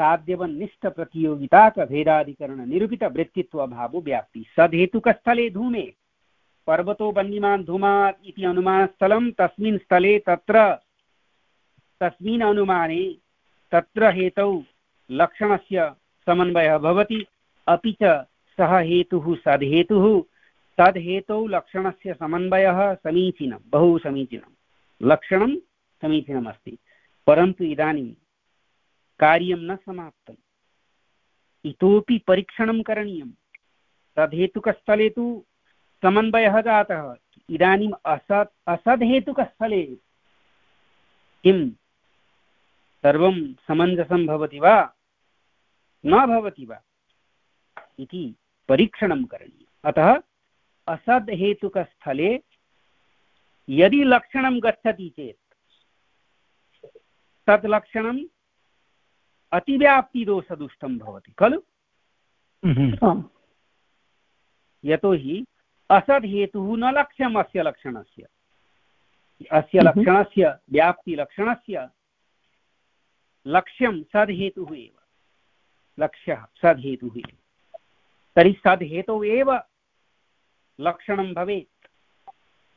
साध्यवन्निष्ठप्रतियोगिताकभेदाधिकरणनिरूपितवृत्तित्वाभावो व्याप्ति सद्हेतुकस्थले धूमे पर्वतो वह्निमान् धूमात् इति अनुमानस्थलं तस्मिन् स्थले तत्र तस्मिन् अनुमाने तत्र हेतौ लक्षणस्य समन्वयः भवति अपि च सः हेतुः सद्हेतुः तद्हेतौ लक्षणस्य समन्वयः समीचीनं बहु समीचीनं लक्षणं समीचीनमस्ति परन्तु इदानीं कार्यं न समाप्तम् इतोपि परीक्षणं करणीयं तद्हेतुकस्थले तु समन्वयः जातः इदानीम् असत् असद्हेतुकस्थले किं सर्वं समञ्जसं भवति वा न भवति वा इति परीक्षणं करणीयम् अतः असद्हेतुकस्थले यदि लक्षणं गच्छति चेत् तद् लक्षणम् अतिव्याप्तिदोषदुष्टं भवति खलु यतोहि असद्हेतुः न लक्ष्यम् अस्य लक्षणस्य अस्य लक्षणस्य व्याप्तिलक्षणस्य लक्ष्यं सद्हेतुः एव लक्ष्यः सद्हेतुः एव तर्हि सद्हेतौ एव लक्षणं भवेत्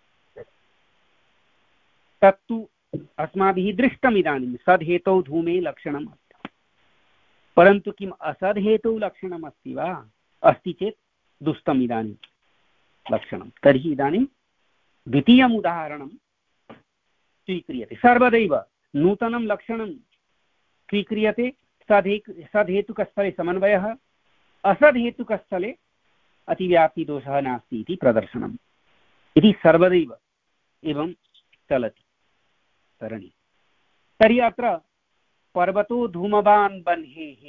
तत्तु अस्माभिः दृष्टम् इदानीं सद्हेतौ धूमे लक्षणम् अस्ति, परन्तु किम् असद्हेतौ लक्षणम् अस्ति वा? अस्ति चेत् दुष्टम् इदानीं लक्षणं। तर्हि इदानीं द्वितीयम् उदाहरणं स्वीक्रियते। सर्वदैव नूतनं लक्षणं स्वीक्रियते। सधे सद्हेतुकस्थले समन्वयः, असद्हेतुकस्थले अतिव्याप्तिदोषः नास्ति इति प्रदर्शनम् इति सर्वदैव एवं चलति करणीयम्। तर्हि अत्र पर्वतो धूमवान् बह्नेः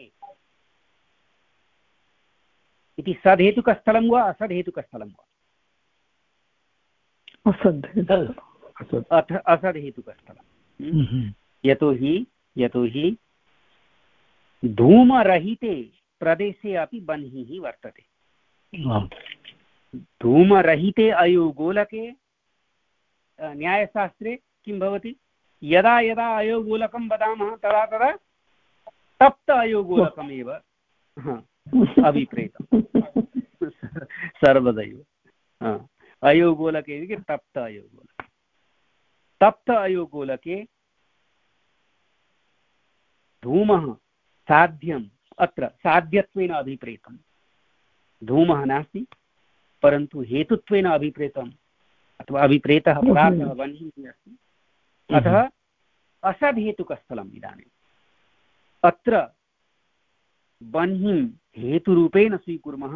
इति सद्हेतुकस्थलं वा असद्हेतुकस्थलं वा? अथ असद्हेतुकस्थलं। यतोहि यतोहि धूमरहिते प्रदेशे अपि बह्निः वर्तते। धूमरहिते अयोगोलके न्यायशास्त्रे किं भवति? यदा यदा अयोगोलकं वदामः तदा तदा तप्त अयोगोलकमेव अभिप्रेतं सर्वदैव। अयोगोलके इति तप्त अयोगोलके, तप्त अयोगोलके धूमः साध्यम्, अत्र साध्यत्वेन अभिप्रेतं। धूमः नास्ति परन्तु हेतुत्वेन अभिप्रेतम् अथवा अभिप्रेतः पदार्थः बह्निः अस्ति। अतः असद्हेतुकस्थलम्। इदानीम् अत्र बह्निं हेतुरूपेण स्वीकुर्मः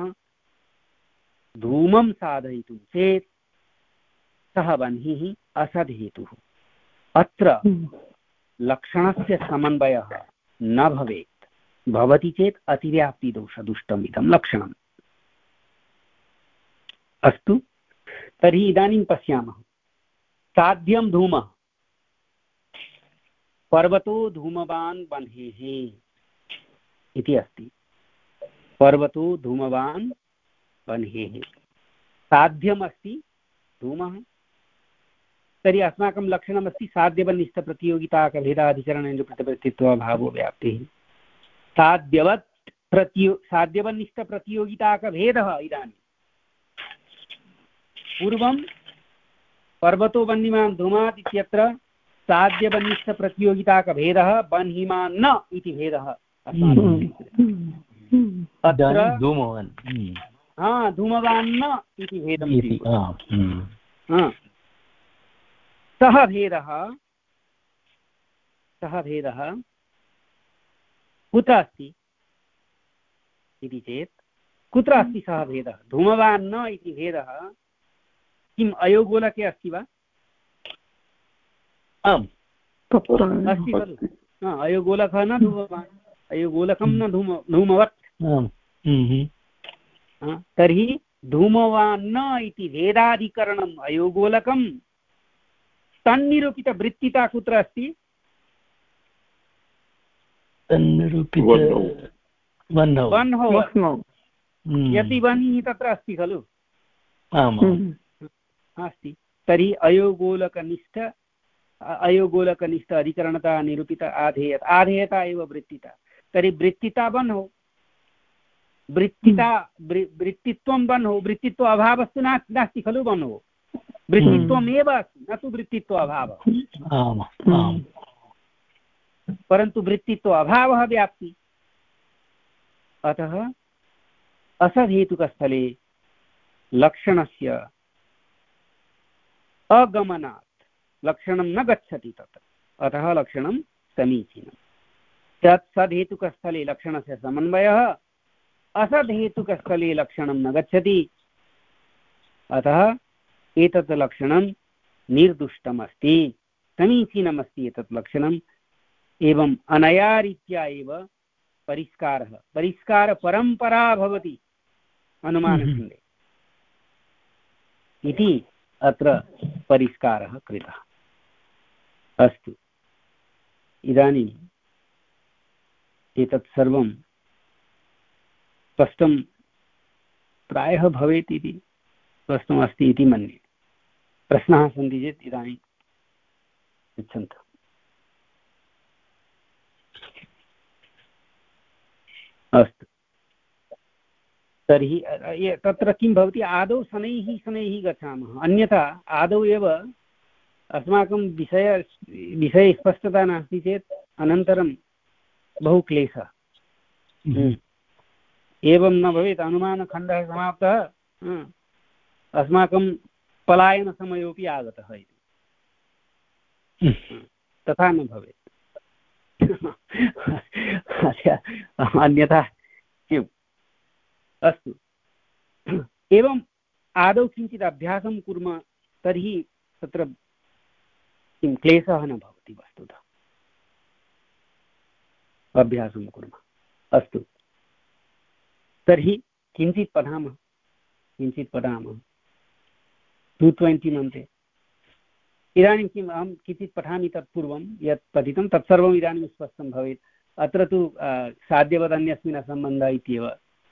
धूमं साधयितुं चेत् सः बह्निः असद्हेतुः। अत्र लक्षणस्य समन्वयः न भवेत्। भवति चेत् अतिव्याप्तिदोषदुष्टम् इदं लक्षणम्। अस्तु, तर्हि इदानीं पश्यामः। साध्यं धूमः, पर्वतो धूमवान् बह्नेः इति अस्ति। पर्वतो धूमवान् बह्नेः, साध्यमस्ति धूमः। तर्हि अस्माकं लक्षणमस्ति साध्यवन्निष्ठप्रतियोगिताकभेदाधिकरणेन्द्रप्रतिपत्तित्वाभावो व्याप्तिः। साध्यवत् प्रतियो साध्यवन्निष्ठप्रतियोगिताकभेदः। इदानीं पूर्वं पर्वतो बह्निमान् धूमात् इत्यत्र साध्यवन्निष्ठप्रतियोगिताकभेदः बह्निमान् न इति भेदः अत्र धूमवान् हा धूमवान् न इति भेदं। सः भेदः सः भेदः कुत्र अस्ति इति चेत् कुत्र अस्ति सः भेदः? धूमवान् न इति भेदः किम् अयोगोलके अस्ति वा? आम् अस्ति खलु। अयोगोलकः न धूमवान्, अयोगोलकं न धूम धूमवत्। तर्हि धूमवान् न इति भेदाधिकरणम् अयोगोलकं तन्निरूपितवृत्तिता कुत्र अस्ति? यदि बह्निः तत्र अस्ति खलु। अस्ति। तर्हि अयोगोलकनिष्ठ अयोगोलकनिष्ठ अधिकरणता निरूपित आधेयता, आधेयता एव वृत्तिता। तर्हि वृत्तिता बह्नौ, वृत्तिता वृत्तित्वं बह्नौ, वृत्तित्व अभावस्तु नास्ति खलु बह्नौ। वृत्तित्वमेव अस्ति, न तु वृत्तित्व अभावः। परन्तु वृत्तित्व अभावः व्याप्ति। अतः असद्हेतुकस्थले लक्षणस्य अगमनात् लक्षणं न गच्छति तत्र, अतः लक्षणं समीचीनं। तत् सद्हेतुकस्थले लक्षणस्य समन्वयः, असद्हेतुकस्थले लक्षणं न गच्छति, अतः एतत् लक्षणं निर्दुष्टमस्ति, समीचीनमस्ति एतत् लक्षणम्। एवम् अनया रीत्या एव परिष्कारः परिष्कारपरम्परा भवति अनुमानखण्डे इति अत्र परिष्कारः कृतः। अस्तु, इदानीम् एतत् सर्वं स्पष्टं प्रायः भवेत् इति स्पष्टमस्ति इति मन्ये। प्रश्नाः सन्ति चेत् इदानीं पृच्छन्तु। अस्तु, तर्हि तत्र किं भवति, आदौ शनैः शनैः गच्छामः, अन्यथा आदौ एव अस्माकं विषय विषये स्पष्टता नास्ति चेत् अनन्तरं बहु क्लेशः। एवं न भवेत् अनुमानखण्डः समाप्तः अस्माकं पलायनसमयोपि आगतः इति, तथा न भवेत्। अन्यथा किम्? अस्तु, एवम् आदौ किञ्चित् अभ्यासं कुर्मः तर्हि तत्र किं क्लेशः न भवति। वस्तुतः अभ्यासं कुर्मः। अस्तु, तर्हि किञ्चित् पठामः किञ्चित् पठामः टु ट्वेण्टि मध्ये। इदानीं किम् अहं किञ्चित् पठामि तत्पूर्वं यत् पठितं तत्सर्वम् इदानीं स्पष्टं भवेत्। अत्र तु साध्यवदन्यस्मिन् असम्बन्धः इत्येव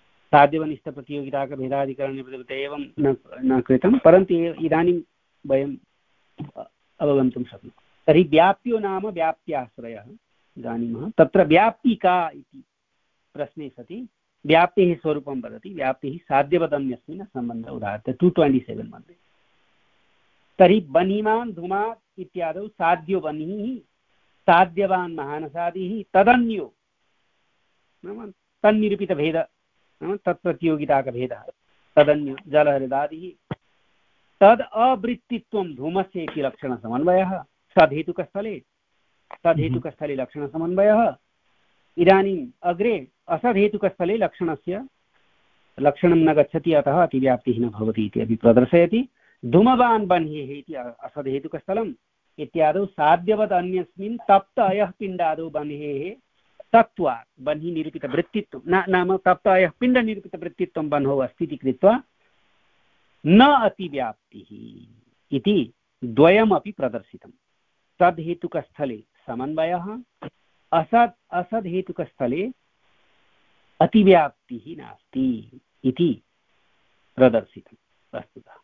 साध्यवनिष्ठप्रतियोगिताकभेदाधिकरणे एवं न न कृतं, परन्तु इदानीं वयम् अवगन्तुं शक्नुमः। तर्हि व्याप्यो नाम व्याप्याश्रयः जानीमः। तत्र व्याप्ति का इति प्रश्ने सति व्याप्तेः स्वरूपं वदति। व्याप्तिः साध्यवदन्यस्मिन् असम्बन्धः उदाहरते टु ट्वेण्टि सेवेन् मध्ये। तर्हि बन्हिमान् धूमात् इत्यादौ साध्यो बन्हिः साध्यवान् महानसादिः तदन्यो नाम तन्निरूपितभेद नाम तत्प्रतियोगिताकभेदः तदन्यो जलहृदादिः तद् अवृत्तित्वं धूमस्य इति लक्षणसमन्वयः सधेतुकस्थले सधेतुकस्थले लक्षणसमन्वयः। इदानीम् अग्रे असधेतुकस्थले लक्षणस्य लक्षणं न गच्छति अतः अतिव्याप्तिः न भवति इति अपि प्रदर्शयति। धूमवान् बन्हेः इति असधेतुकस्थलम् इत्यादौ साध्यवत् अन्यस्मिन् तप्त अयः पिण्डादौ बन्हेः तत्त्वात् बन्हि निरूपितवृत्तित्वं न नाम तप्त अयः पिण्डनिरूपितवृत्तित्वं बन्हौ अस्ति इति कृत्वा न अतिव्याप्तिः इति द्वयमपि प्रदर्शितं। तद्हेतुकस्थले समन्वयः असद् असद्हेतुकस्थले अतिव्याप्तिः नास्ति इति प्रदर्शितं वस्तुतः।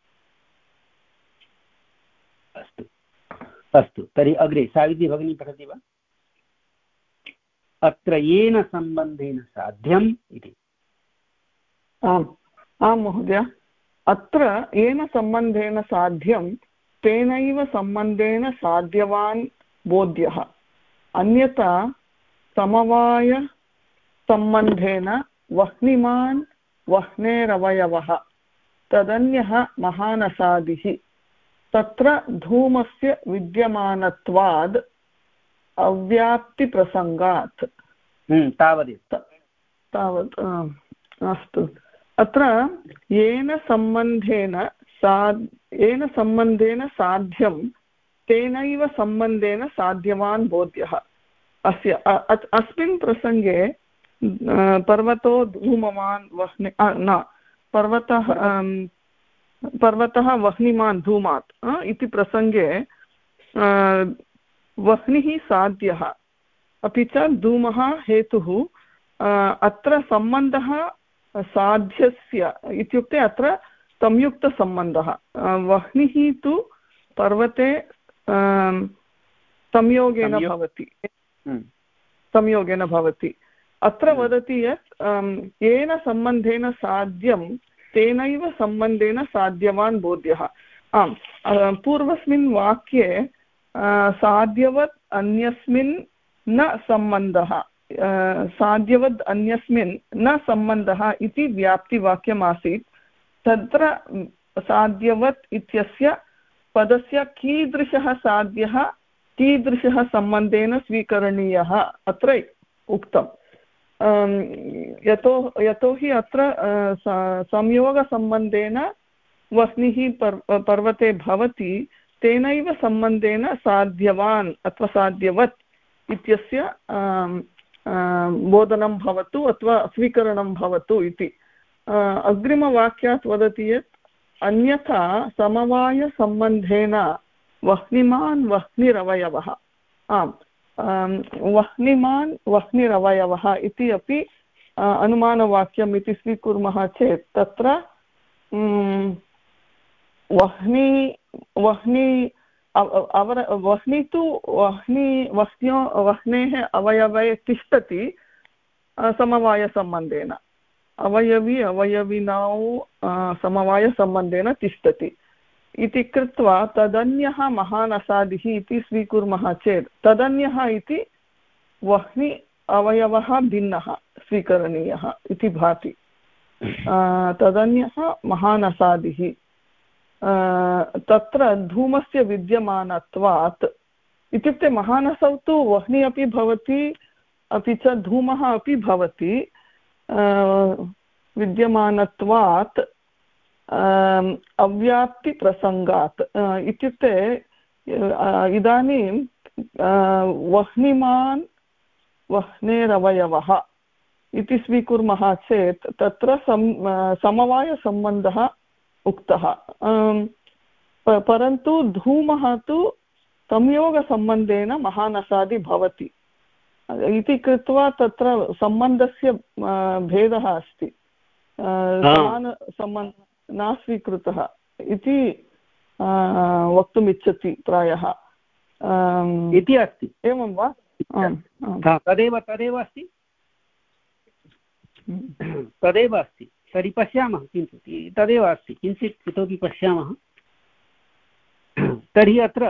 अस्तु अस्तु, तर्हि अग्रे सावित्री भगिनी पठति वा? अत्र येन सम्बन्धेन साध्यम् इति। आम् आं महोदय, अत्र येन सम्बन्धेन साध्यं तेनैव सम्बन्धेन साध्यवान् बोध्यः। अन्यथा समवायसम्बन्धेन वह्निमान् वह्नेरवयवः तदन्यः महानसादिः तत्र धूमस्य विद्यमानत्वाद् अव्याप्तिप्रसङ्गात्। तावदेव तावत् अस्तु। अत्र येन सम्बन्धेन सा येन सम्बन्धेन साध्यं तेनैव सम्बन्धेन साध्यवान् बोध्यः। अस्य अस्मिन् प्रसङ्गे पर्वतो धूमवान् वह्नि न पर्वतः पर्वतः वह्निमान् धूमात् इति प्रसङ्गे वह्निः साध्यः अपि च धूमः हेतुः। अत्र सम्बन्धः साध्यस्य इत्युक्ते अत्र संयुक्तसम्बन्धः। वह्निः तु पर्वते संयोगेन भवति संयोगेन भवति। अत्र वदति यत् येन सम्बन्धेन साध्यं तेनैव सम्बन्धेन साध्यवान् बोध्यः। आम्, पूर्वस्मिन् वाक्ये साध्यवत् अन्यस्मिन् न सम्बन्धः साध्यवद् अन्यस्मिन् न सम्बन्धः इति व्याप्तिवाक्यमासीत्। तत्र साध्यवत् इत्यस्य पदस्य कीदृशः साध्यः कीदृशः सम्बन्धेन स्वीकरणीयः अत्र उक्तम्। यतो यतोहि अत्र संयोगसम्बन्धेन वह्निः पर्वते भवति तेनैव सम्बन्धेन साध्यवान् अथवा साध्यवत् इत्यस्य बोधनं भवतु अथवा स्वीकरणं भवतु इति। अग्रिमवाक्यात् वदति यत् अन्यथा समवायसम्बन्धेन वह्निमान् वह्निरवयवः। आम्, वह्निमान् वह्निरवयवः इति अपि अनुमानवाक्यम् इति स्वीकुर्मः चेत् तत्र वह्नि वह्नि अवर वह्नि तु वह्नि वह्न्यो वह्नेः अवयवे तिष्ठति समवायसम्बन्धेन। अवयवी अवयविनौ समवायसम्बन्धेन तिष्ठति। इति कृत्वा तदन्यः महान् असादिः इति स्वीकुर्मः चेत् तदन्यः इति वह्नि अवयवः भिन्नः स्वीकरणीयः इति भाति। तदन्यः महान् असादिः तत्र धूमस्य विद्यमानत्वात् इत्युक्ते महानसौ तु वह्नि अपि भवति अपि च धूमः अपि भवति विद्यमानत्वात् अव्याप्तिप्रसङ्गात् इत्युक्ते इदानीं वह्निमान् वह्नेरवयवः इति स्वीकुर्मः चेत् तत्र सम समवायसम्बन्धः उक्तः परन्तु धूमः तु संयोगसम्बन्धेन महानसादि भवति इति कृत्वा तत्र सम्बन्धस्य भेदः अस्ति समानसम्बन्धः न स्वीकृतः इति वक्तुमिच्छति प्रायः इति अस्ति। एवं वा? तदेव तदेव अस्ति तदेव अस्ति। तर्हि पश्यामः किञ्चित् तदेव अस्ति किञ्चित् इतोपि पश्यामः। तर्हि अत्र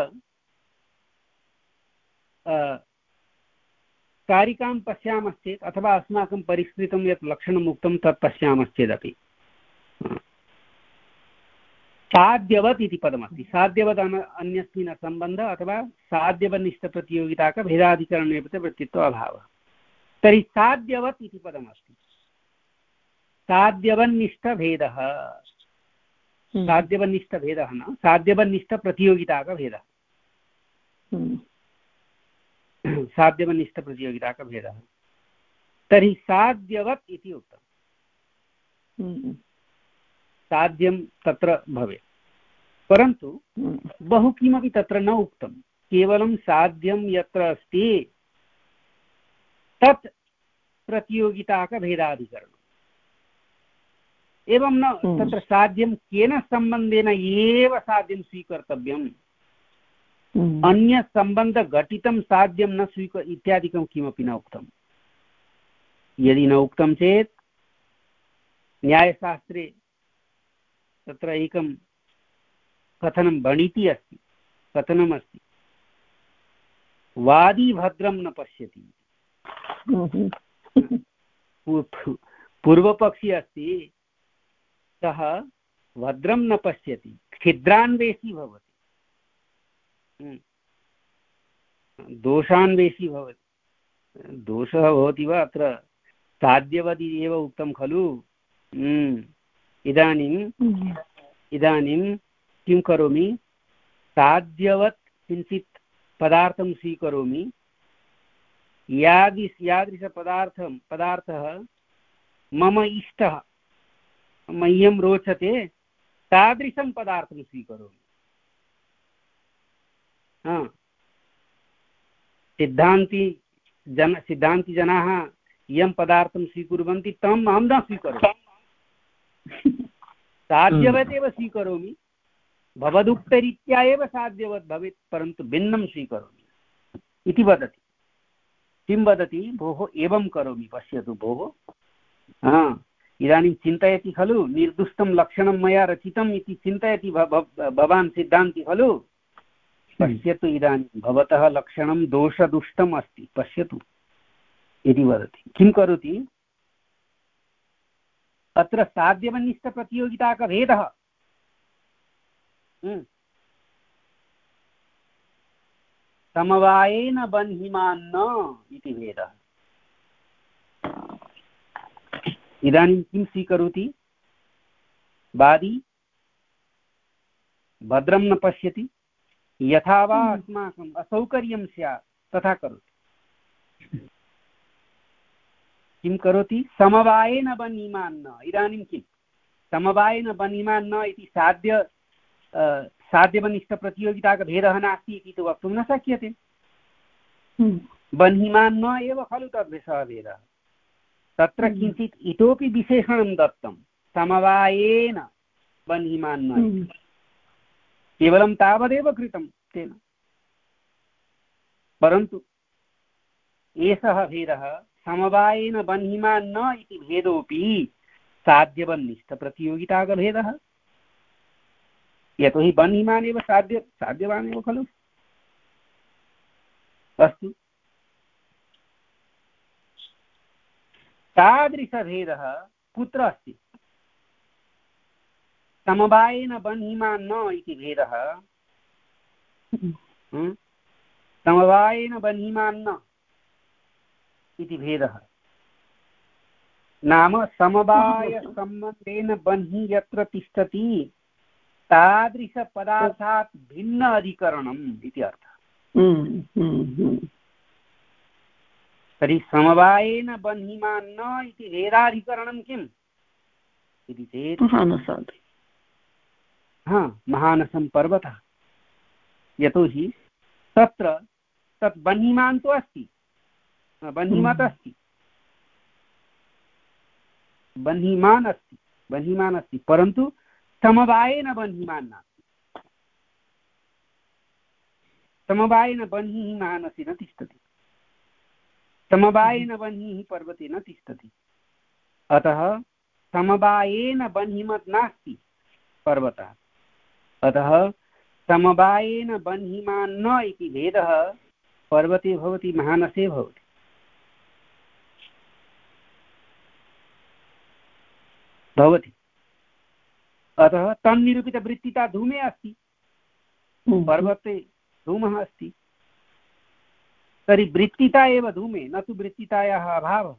कारिकां पश्यामश्चेत् अथवा अस्माकं परिष्कृतं यत् लक्षणम् उक्तं तत् पश्यामश्चेदपि साध्यवत् इति पदमस्ति। साध्यवत् अन्यस्मिन् सम्बन्धः अथवा साध्यवनिष्ठप्रतियोगिताकभेदाधिकरणे वृत्तित्व अभावः। तर्हि साध्यवत् इति पदमस्ति। साध्यवन्निष्ठभेदः साध्यवन्निष्ठभेदः न साध्यवन्निष्ठप्रतियोगिताकभेदः साध्यवन्निष्ठप्रतियोगिताकभेदः। तर्हि साध्यवत् इति उक्तम्। साध्यं तत्र भवेत् परन्तु बहु किमपि तत्र न उक्तं। केवलं साध्यं यत्र अस्ति तत् प्रतियोगिताकभेदाधिकरणम् एवं न तत्र साध्यं केन सम्बन्धेन एव साध्यं स्वीकर्तव्यम् अन्य सम्बन्धघटितं साध्यं न स्वीक इत्यादिकं किमपि न उक्तं। यदि न उक्तं चेत् न्यायशास्त्रे तत्र एकं कथनं भणिति अस्ति कथनमस्ति वादी भद्रं न पश्यति। पूर्वपक्षी अस्ति सः भद्रं न पश्यति छिद्रान्वेषी भवति दोषान्वेषी भवति। दोषः भवति वा अत्र साध्यवत् एव उक्तं खलु। इदानीं इदानीं किं करोमि साध्यवत् किञ्चित् पदार्थं स्वीकरोमि यादृश यादृशपदार्थं पदार्थः मम इष्टः मह्यं रोचते तादृशं पदार्थं स्वीकरोमि। हा सिद्धान्ति जन सिद्धान्तिजनाः यं पदार्थं स्वीकुर्वन्ति तं अहं न स्वीकरोमि साध्यवत् एव स्वीकरोमि। भवदुक्तरीत्या एव साध्यवत् भवेत् परन्तु भिन्नं स्वीकरोमि इति वदति। किं वदति भोः एवं करोमि पश्यतु भोः हा इदानीं चिन्तयति खलु निर्दुष्टं लक्षणं मया रचितम् इति चिन्तयति भवान् सिद्धान्ति खलु। पश्यतु इदानीं भवतः लक्षणं दोषदुष्टम् अस्ति पश्यतु इति वदति। किं करोति अत्र साध्यवन्निष्ठप्रतियोगिताकभेदः समवायेन बन्हिमान्न इति भेदः। इदानीं किं स्वीकरोति वादी भद्रं न पश्यति यथा वा अस्माकम् असौकर्यं स्यात् तथा करोति। किं करोति समवायेन बन्हिमान्न। इदानीं किं समवायेन बन्हिमान्न इति साध्य साध्यवनिष्ठप्रतियोगिताकभेदः नास्ति इति तु वक्तुं न शक्यते। बन्हिमान्न एव खलु तद्विषः भेदः। तत्र किञ्चित् इतोपि विशेषणं दत्तं समवायेन बन्हिमान्न। केवलं तावदेव कृतं तेन परन्तु एषः भेदः समवायेन बन्हिमान्न इति भेदोऽपि साध्यवन्निष्ठप्रतियोगिताकभेदः। यतोहि बह्निमान् एव साध्य साध्यवान् एव खलु। अस्तु, तादृशभेदः कुत्र अस्ति? समवायेन बह्निमान् न इति भेदः, समवायेन बह्निमान् न इति भेदः नाम समवायसम्बन्धेन बह्निः यत्र तिष्ठति तादृशपदार्थात् भिन्न अधिकरणम् इति अर्थः। तर्हि समवायेन बह्निमान् न इति भेदाधिकरणं किम् इति चेत् महानसादि। हा, महानसं पर्वतः। यतोहि तत्र तत् बह्निमान् तु अस्ति, बह्निमत् अस्ति, बह्निमान् अस्ति, बह्निमान् अस्ति, परन्तु समवायेन बह्निमान् नास्ति। समवायेन बह्निः महानसे न तिष्ठति, समवायेन बह्निः पर्वते न तिष्ठति। अतः समवायेन बह्निमत् नास्ति पर्वतः, अतः समवायेन बह्निमान् न इति भेदः पर्वते भवति, महानसे भवति। भवति अतः तन्निरूपितवृत्तिता धूमे अस्ति, पर्वते धूमः अस्ति। तर्हि वृत्तिता एव धूमे, न तु वृत्तितायाः अभावः।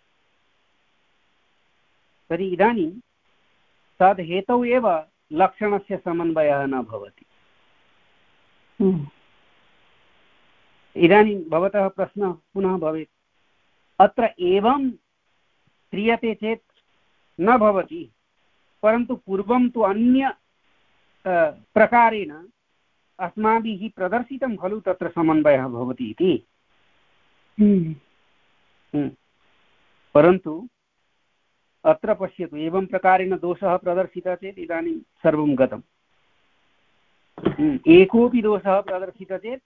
तर्हि इदानीं तद् हेतौ एव लक्षणस्य समन्वयः न भवति। इदानीं भवतः प्रश्नः पुनः भवेत्, अत्र एवं क्रियते चेत् न भवति, परन्तु पूर्वं तु अन्य प्रकारेण अस्माभिः प्रदर्शितं खलु तत्र समन्वयः भवति इति। परन्तु अत्र पश्यतु, एवं प्रकारेण दोषः प्रदर्शितः चेत् इदानीं सर्वं गतम्। एकोऽपि दोषः प्रदर्शितः चेत्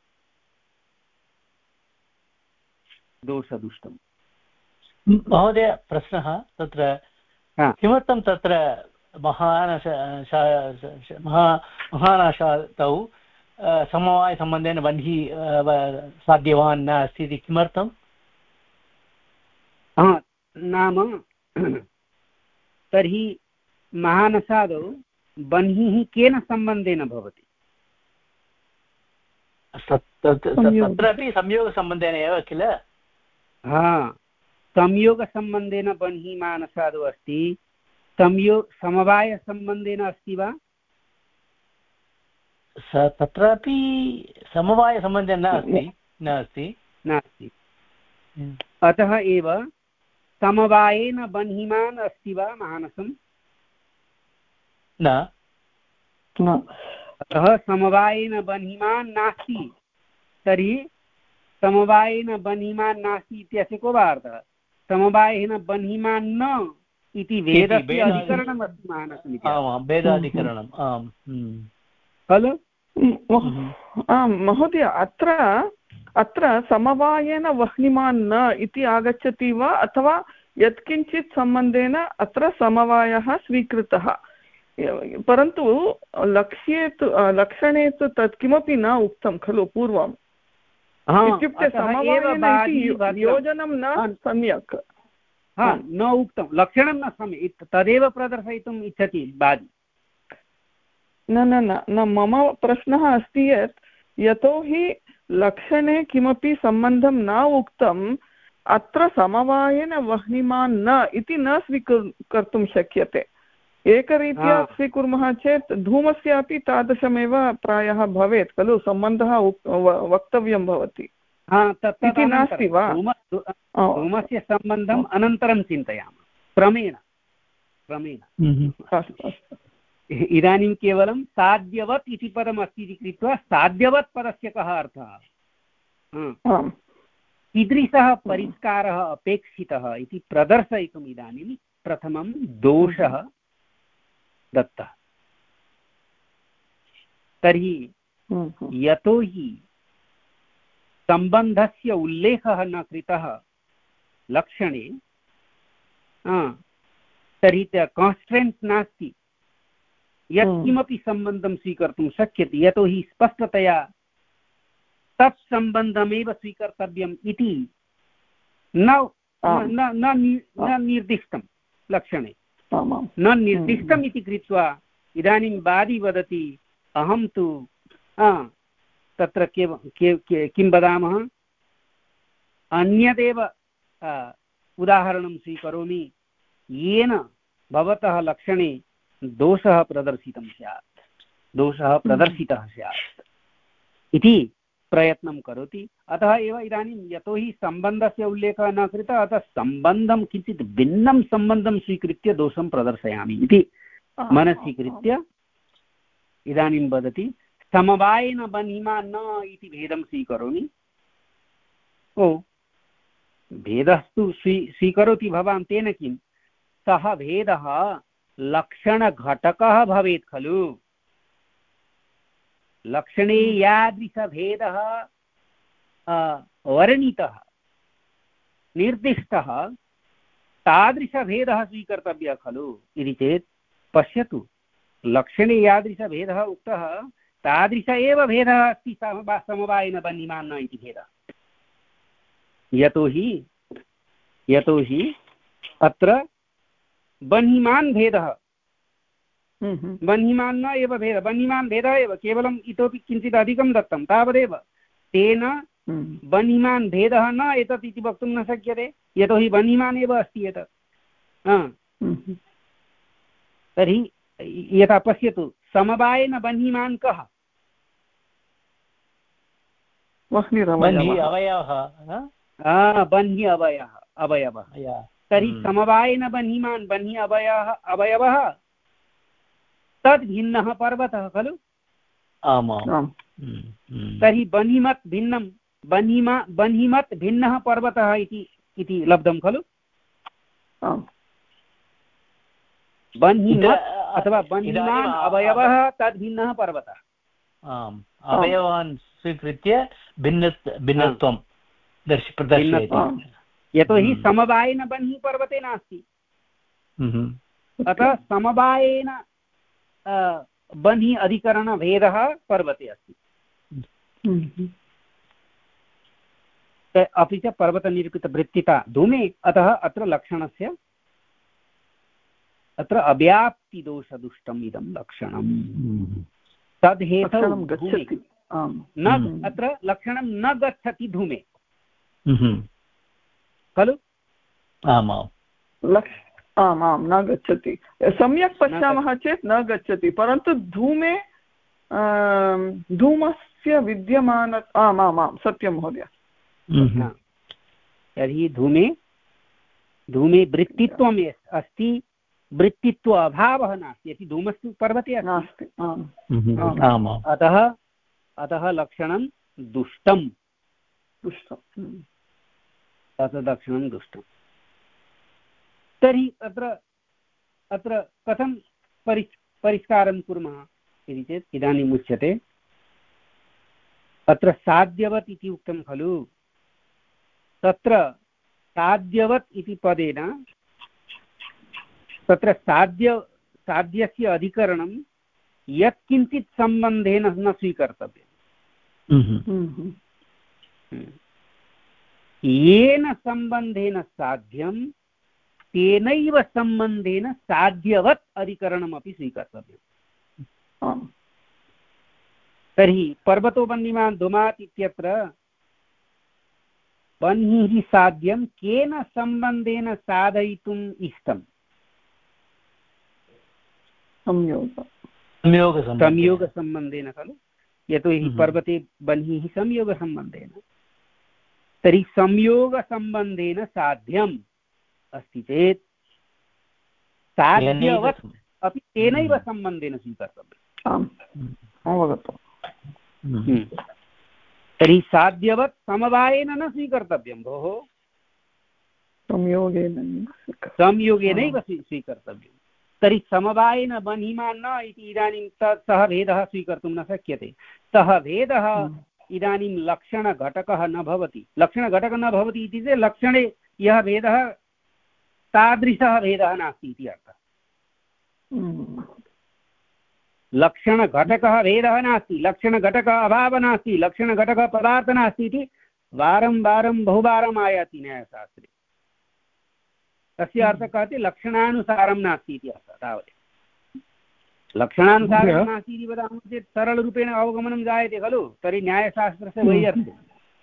दोषदुष्टम्। महोदय, प्रश्नः तत्र किमर्थं तत्र महानश महा महानाशातौ समवायसम्बन्धेन बन्धिः साध्यवान् न अस्ति इति किमर्थं? नाम तर्हि महानसादौ बह्निः केन सम्बन्धेन भवति? तत्रापि संयोगसम्बन्धेन एव किल? हा, संयोगसम्बन्धेन बह्निः मानसादौ अस्ति, संयोग समवायसम्बन्धेन अस्ति वा? तत्रापि समवायसम्बन्धेन नास्ति नास्ति नास्ति। अतः एव समवायेन बह्निमान् अस्ति वा महानसं? न। अतः समवायेन बह्निमान् नास्ति। तर्हि समवायेन बह्निमान् नास्ति इत्यस्य को वा अर्थः? समवायेन बह्निमान् न इति भेदस्य अधिकरणम् अस्ति महानसमिति। आम्, भेदाधिकरणम्। आम् खलु? आम् महोदय, अत्र अत्र समवायेन वह्निमान् न इति आगच्छति वा, अथवा यत्किञ्चित् सम्बन्धेन अत्र समवायः स्वीकृतः, परन्तु लक्ष्ये तु लक्षणे तु तत् किमपि न उक्तं खलु पूर्वम्? इत्युक्ते समवायेन इति योजनं न सम्यक् न उक्तं, लक्षणं न सम्यक्, तदेव प्रदर्शयितुम् इच्छति बादि। न न न न मम प्रश्नः अस्ति यत् यतोहि लक्षणे किमपि सम्बन्धं न उक्तम्, अत्र समवायेन वह्निमान् न इति न स्वीकर्तुं शक्यते। एकरीत्या स्वीकुर्मः चेत् धूमस्यापि तादृशमेव प्रायः भवेत् खलु, सम्बन्धः वक्तव्यं भवति इति नास्ति वा? धूमस्य सम्बन्धम् अनन्तरं चिन्तयामः, क्रमेण क्रमेण। अस्तु अस्तु। इदानीं केवलं साध्यवत् इति पदम् अस्ति इति कृत्वा साध्यवत् पदस्य कः अर्थः, कीदृशः परिष्कारः अपेक्षितः इति प्रदर्शयितुम् इदानीं प्रथमं दोषः दत्तः। तर्हि यतोहि सम्बन्धस्य उल्लेखः न कृतः लक्षणे, तर्हि कान्स्टेण्ट् नास्ति, यत्किमपि सम्बन्धं स्वीकर्तुं शक्यते यतोहि स्पष्टतया तत् सम्बन्धमेव स्वीकर्तव्यम् इति न न निर्दिष्टं लक्षणे न निर्दिष्टम् इति कृत्वा इदानीं वादी वदति अहं तु तत्र किं वदामः अन्यदेव उदाहरणं स्वीकरोमि येन भवतः लक्षणे दोषः प्रदर्शितं स्यात् दोषः प्रदर्शितः स्यात् इति प्रयत्नं करोति। अतः एव इदानीं यतोहि सम्बन्धस्य उल्लेखः न कृतः अतः सम्बन्धं किञ्चित् भिन्नं सम्बन्धं स्वीकृत्य दोषं प्रदर्शयामि इति मनसि कृत्य इदानीं वदति समवायेन बन्हिमा न इति भेदं स्वीकरोमि। ओ भेदस्तु स्वी स्वीकरोति भवान् तेन किं सः भेदः लक्षणघटकः भवेत् खलु। लक्षणे यादृशभेदः वर्णितः निर्दिष्टः तादृशभेदः स्वीकर्तव्यः खलु इति चेत् पश्यतु लक्षणे यादृशभेदः उक्तः तादृश एव भेदः अस्ति समवायेन बन्हिमान् न इति भेदः। यतोहि यतोहि अत्र बन्हिमान् भेदः बन्हिमान् न एव भेदः बन्हिमान् भेदः एव केवलम् इतोपि किञ्चित् अधिकं दत्तं तावदेव तेन बन्हिमान् भेदः न एतत् इति वक्तुं न शक्यते यतोहि बन्हिमान् एव अस्ति एतत्। तर्हि यथा पश्यतु समवायेन बन्हिमान् कः बन्हि अवयवः अवयवः तर्हि समवायेन बन्हिमान् बन्हि अवयवः अवयवः तद् भिन्नः पर्वतः खलु। तर्हि बन्हिमत् भिन्नं बन्हिमा बन्हिमत् भिन्नः पर्वतः इति इति लब्धं खलु। बन्हिमत् अथवा बन्हिमान् अवयवः तद् भिन्नः पर्वतः। अवयवान् स्वीकृत्य भिन्न भिन्नत्वं प्रदर्शयति यतोहि समवायेन बन्हि पर्वते नास्ति अतः समवायेन बन्हि अधिकरणभेदः पर्वते अस्ति। अपि च पर्वतनिरूपितवृत्तिता धूमे अतः अत्र लक्षणस्य अत्र अव्याप्तिदोषदुष्टम् इदं लक्षणं तद्हेतौ न अत्र लक्षणं न गच्छति धूमे खलु। आमां आमां न गच्छति सम्यक् पश्यामः चेत् न गच्छति परन्तु धूमे धूमस्य विद्यमान आमामां सत्यं महोदय। तर्हि धूमे धूमे वृत्तित्वम् अस्ति वृत्तित्व अभावः नास्ति यदि धूमस्तु पर्वते नास्ति अतः अतः लक्षणं दुष्टं दुष्टं तत् लक्षणं दुष्टं। तर्हि अत्र अत्र कथं परिस् परिष्कारं कुर्मः इति चेत् इदानीम् उच्यते अत्र साध्यवत् इति उक्तं खलु तत्र साध्यवत् इति पदेन तत्र साध्य साध्यस्य अधिकरणं यत्किञ्चित् सम्बन्धेन न स्वीकर्तव्यम्। येन सम्बन्धेन साध्यं तेनैव सम्बन्धेन साध्यवत् अधिकरणमपि स्वीकर्तव्यम्। तर्हि पर्वतो बन्हिमान् धूमात् इत्यत्र बन्हिः साध्यं केन सम्बन्धेन साधयितुम् इष्टम् संयोगसम्बन्धेन खलु यतोहि पर्वते बन्हिः संयोगसम्बन्धेन। तर्हि संयोगसम्बन्धेन साध्यम् अस्ति चेत् साध्यवत् अपि तेनैव सम्बन्धेन स्वीकर्तव्यम्। तर्हि साध्यवत् समवायेन न स्वीकर्तव्यं भोः संयोगेन संयोगेनैव स्वीकर्तव्यं। तर्हि समवायेन बन्हिमान् न इति इदानीं सः भेदः स्वीकर्तुं न शक्यते। सः भेदः इदानीं लक्षणघटकः न भवति लक्षणघटकः न भवति इति चेत् लक्षणे यः भेदः तादृशः भेदः नास्ति इति अर्थः। लक्षणघटकः भेदः नास्ति, लक्षणघटकः अभावः नास्ति, लक्षणघटकः पदार्थः नास्ति इति वारं वारं बहुवारम् आयाति न्यायशास्त्रे। तस्य अर्थः कः? लक्षणानुसारं नास्ति इति अर्थः। तावत् लक्षणानुसारं नास्ति इति वदामः चेत् सरलरूपेण अवगमनं जायते खलु, तर्हि न्यायशास्त्रस्य वैयर्थ्यम्।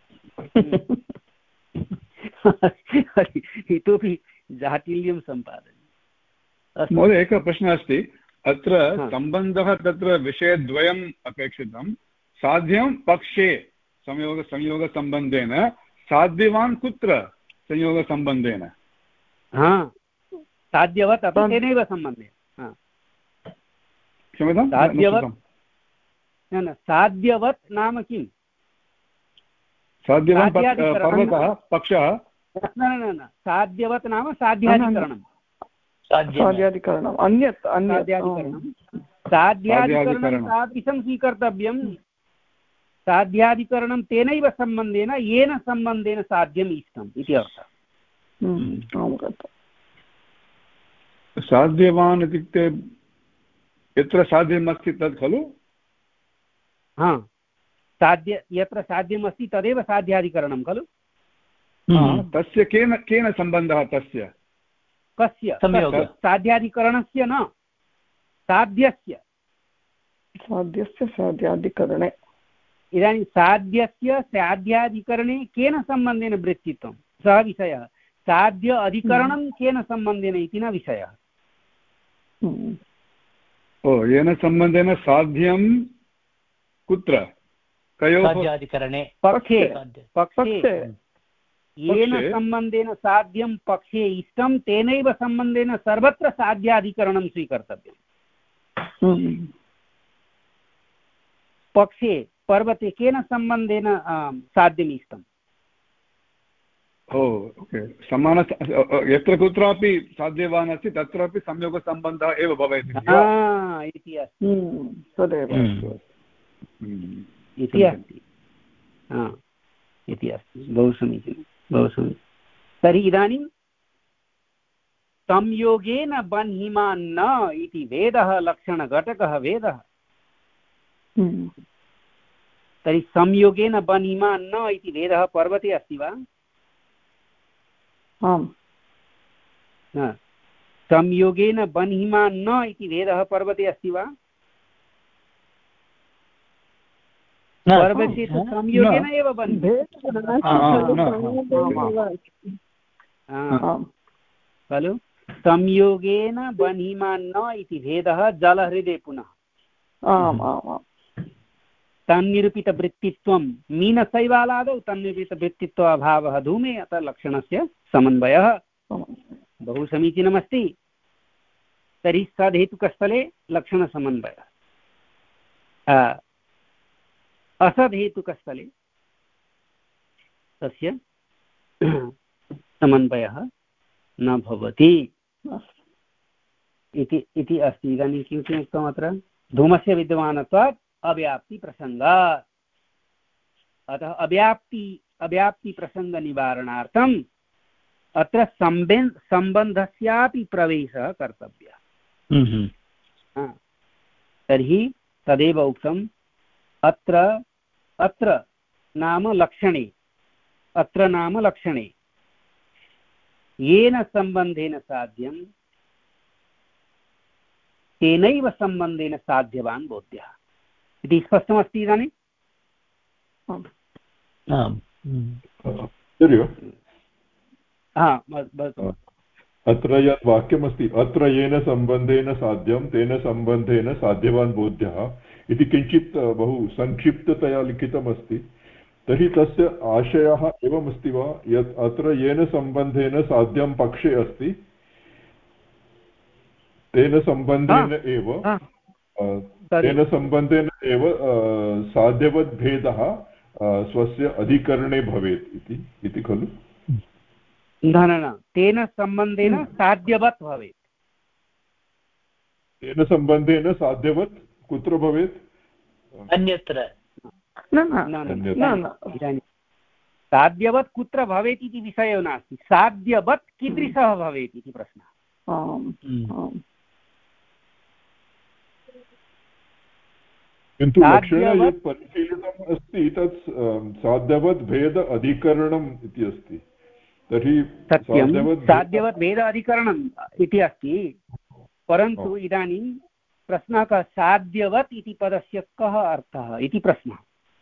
इतोपि जाटिल्यं सम्पादनीयम्। महोदय, एकः प्रश्नः अस्ति। अत्र सम्बन्धः तत्र विषयद्वयम् अपेक्षितं। साध्यं पक्षे संयोग संयोगसम्बन्धेन, साध्यवान् कुत्र संयोगसम्बन्धेन? हा, साध्यवत् अपि तेनैव सम्बन्धेन। क्षम्यतां, साध्यवत् न न साध्यवत् नाम किम्? साध्यवान् पर्वतः पक्षः न न न साध्यवत् नाम साध्याधिकरणं। साध्याधिकरणम् अन्यत् साध्याधिकरणं साध्याधिकरणं तादृशं स्वीकर्तव्यं। साध्याधिकरणं तेनैव सम्बन्धेन येन सम्बन्धेन साध्यम् इष्टम् इति अर्थः। साध्यवान् इत्युक्ते यत्र साध्यमस्ति तत् खलु? हा, साध्य यत्र साध्यमस्ति तदेव साध्याधिकरणं खलु। तस्य केन केन सम्बन्धः? तस्य कस्य? साध्याधिकरणस्य न, साध्यस्य। साध्यस्य साध्याधिकरणे। इदानीं साध्यस्य साध्याधिकरणे केन सम्बन्धेन वृत्तित्वं, सः विषयः। साध्य अधिकरणं केन सम्बन्धेन इति न विषयः। ओ, येन सम्बन्धेन साध्यं कुत्र? कयोः? साध्याधिकरणे। पक्षे। पक्षे येन सम्बन्धेन साध्यं पक्षे इष्टं तेनैव सम्बन्धेन सर्वत्र साध्याधिकरणं स्वीकर्तव्यम्। पक्षे पर्वते केन सम्बन्धेन साध्यम् इष्टम्? Oh, okay. समान यत्र कुत्रापि साध्यवान् अस्ति तत्रापि संयोगसम्बन्धः एव भवेत् इति अस्ति। तदेव इति अस्ति इति अस्ति। बहु समीचीनं, बहु समीचीनं। तर्हि इदानीं संयोगेन बह्निमान्न इति वेदः लक्षणघटकः वेदः। तर्हि संयोगेन बह्निमान्न इति वेदः पर्वते अस्ति वा? आम्। संयोगेन बह्निमान्न इति वेदः पर्वते अस्ति वा? पर्वते तु संयोगेन एव खलु। संयोगेन बह्निमान्न इति भेदः जलहृदे पुनः। तन्निरूपितवृत्तित्वं मीनशैवालादौ तन्निरूपितवृत्तित्व अभावः धूमे, अतः लक्षणस्य समन्वयः। बहु समीचीनमस्ति। तर्हि सदहेतुकस्थले लक्षणसमन्वयः, असदहेतुकस्थले तस्य समन्वयः न भवति इति अस्ति। इदानीं किं किम् उक्तम् अत्र? धूमस्य विद्यमानत्वात् अव्याप्ति प्रसंगात्। अतः अव्याप्ति अव्याप्ति प्रसंग निवारणार्थम् अत्र सम्बन्ध सम्बन्धस्यापि प्रवेशः कर्तव्यः। तर्हि तदेव उक्तम्। अत्र अत्र नाम लक्षणे, अत्र नाम लक्षणे येन सम्बन्धेन साध्यं तेनैव सम्बन्धेन साध्यवान् बोध्यः इति स्पष्टमस्ति इदानीं? अत्र यत् वाक्यमस्ति, अत्र येन सम्बन्धेन साध्यं तेन सम्बन्धेन साध्यवान् बोध्यः इति किञ्चित् बहु संक्षिप्ततया लिखितमस्ति। तर्हि तस्य आशयः एवमस्ति वा यत् अत्र येन सम्बन्धेन साध्यं पक्षे अस्ति तेन सम्बन्धेन एव तेन सम्बन्धेन एव साध्यवद्भेदः स्वस्य अधिकरणे भवेत् इति इति खलु? न न न, तेन सम्बन्धेन साध्यवत् भवेत्। तेन सम्बन्धेन साध्यवत् कुत्र भवेत्? अन्यत्र। इदानीं साध्यवत् कुत्र भवेत् इति विषयो नास्ति, साध्यवत् कीदृशः भवेत् इति प्रश्नः। किन्तु लक्षणे यत् परिशीलितम् अस्ति तत् साध्यवत् भेद अधिकरणम् इति अस्ति। तर्हि सत्यं साध्यवत् भेद अधिकरणम् इति अस्ति, परन्तु इदानीं प्रश्नः कः, साध्यवत् इति पदस्य कः अर्थः इति प्रश्नः।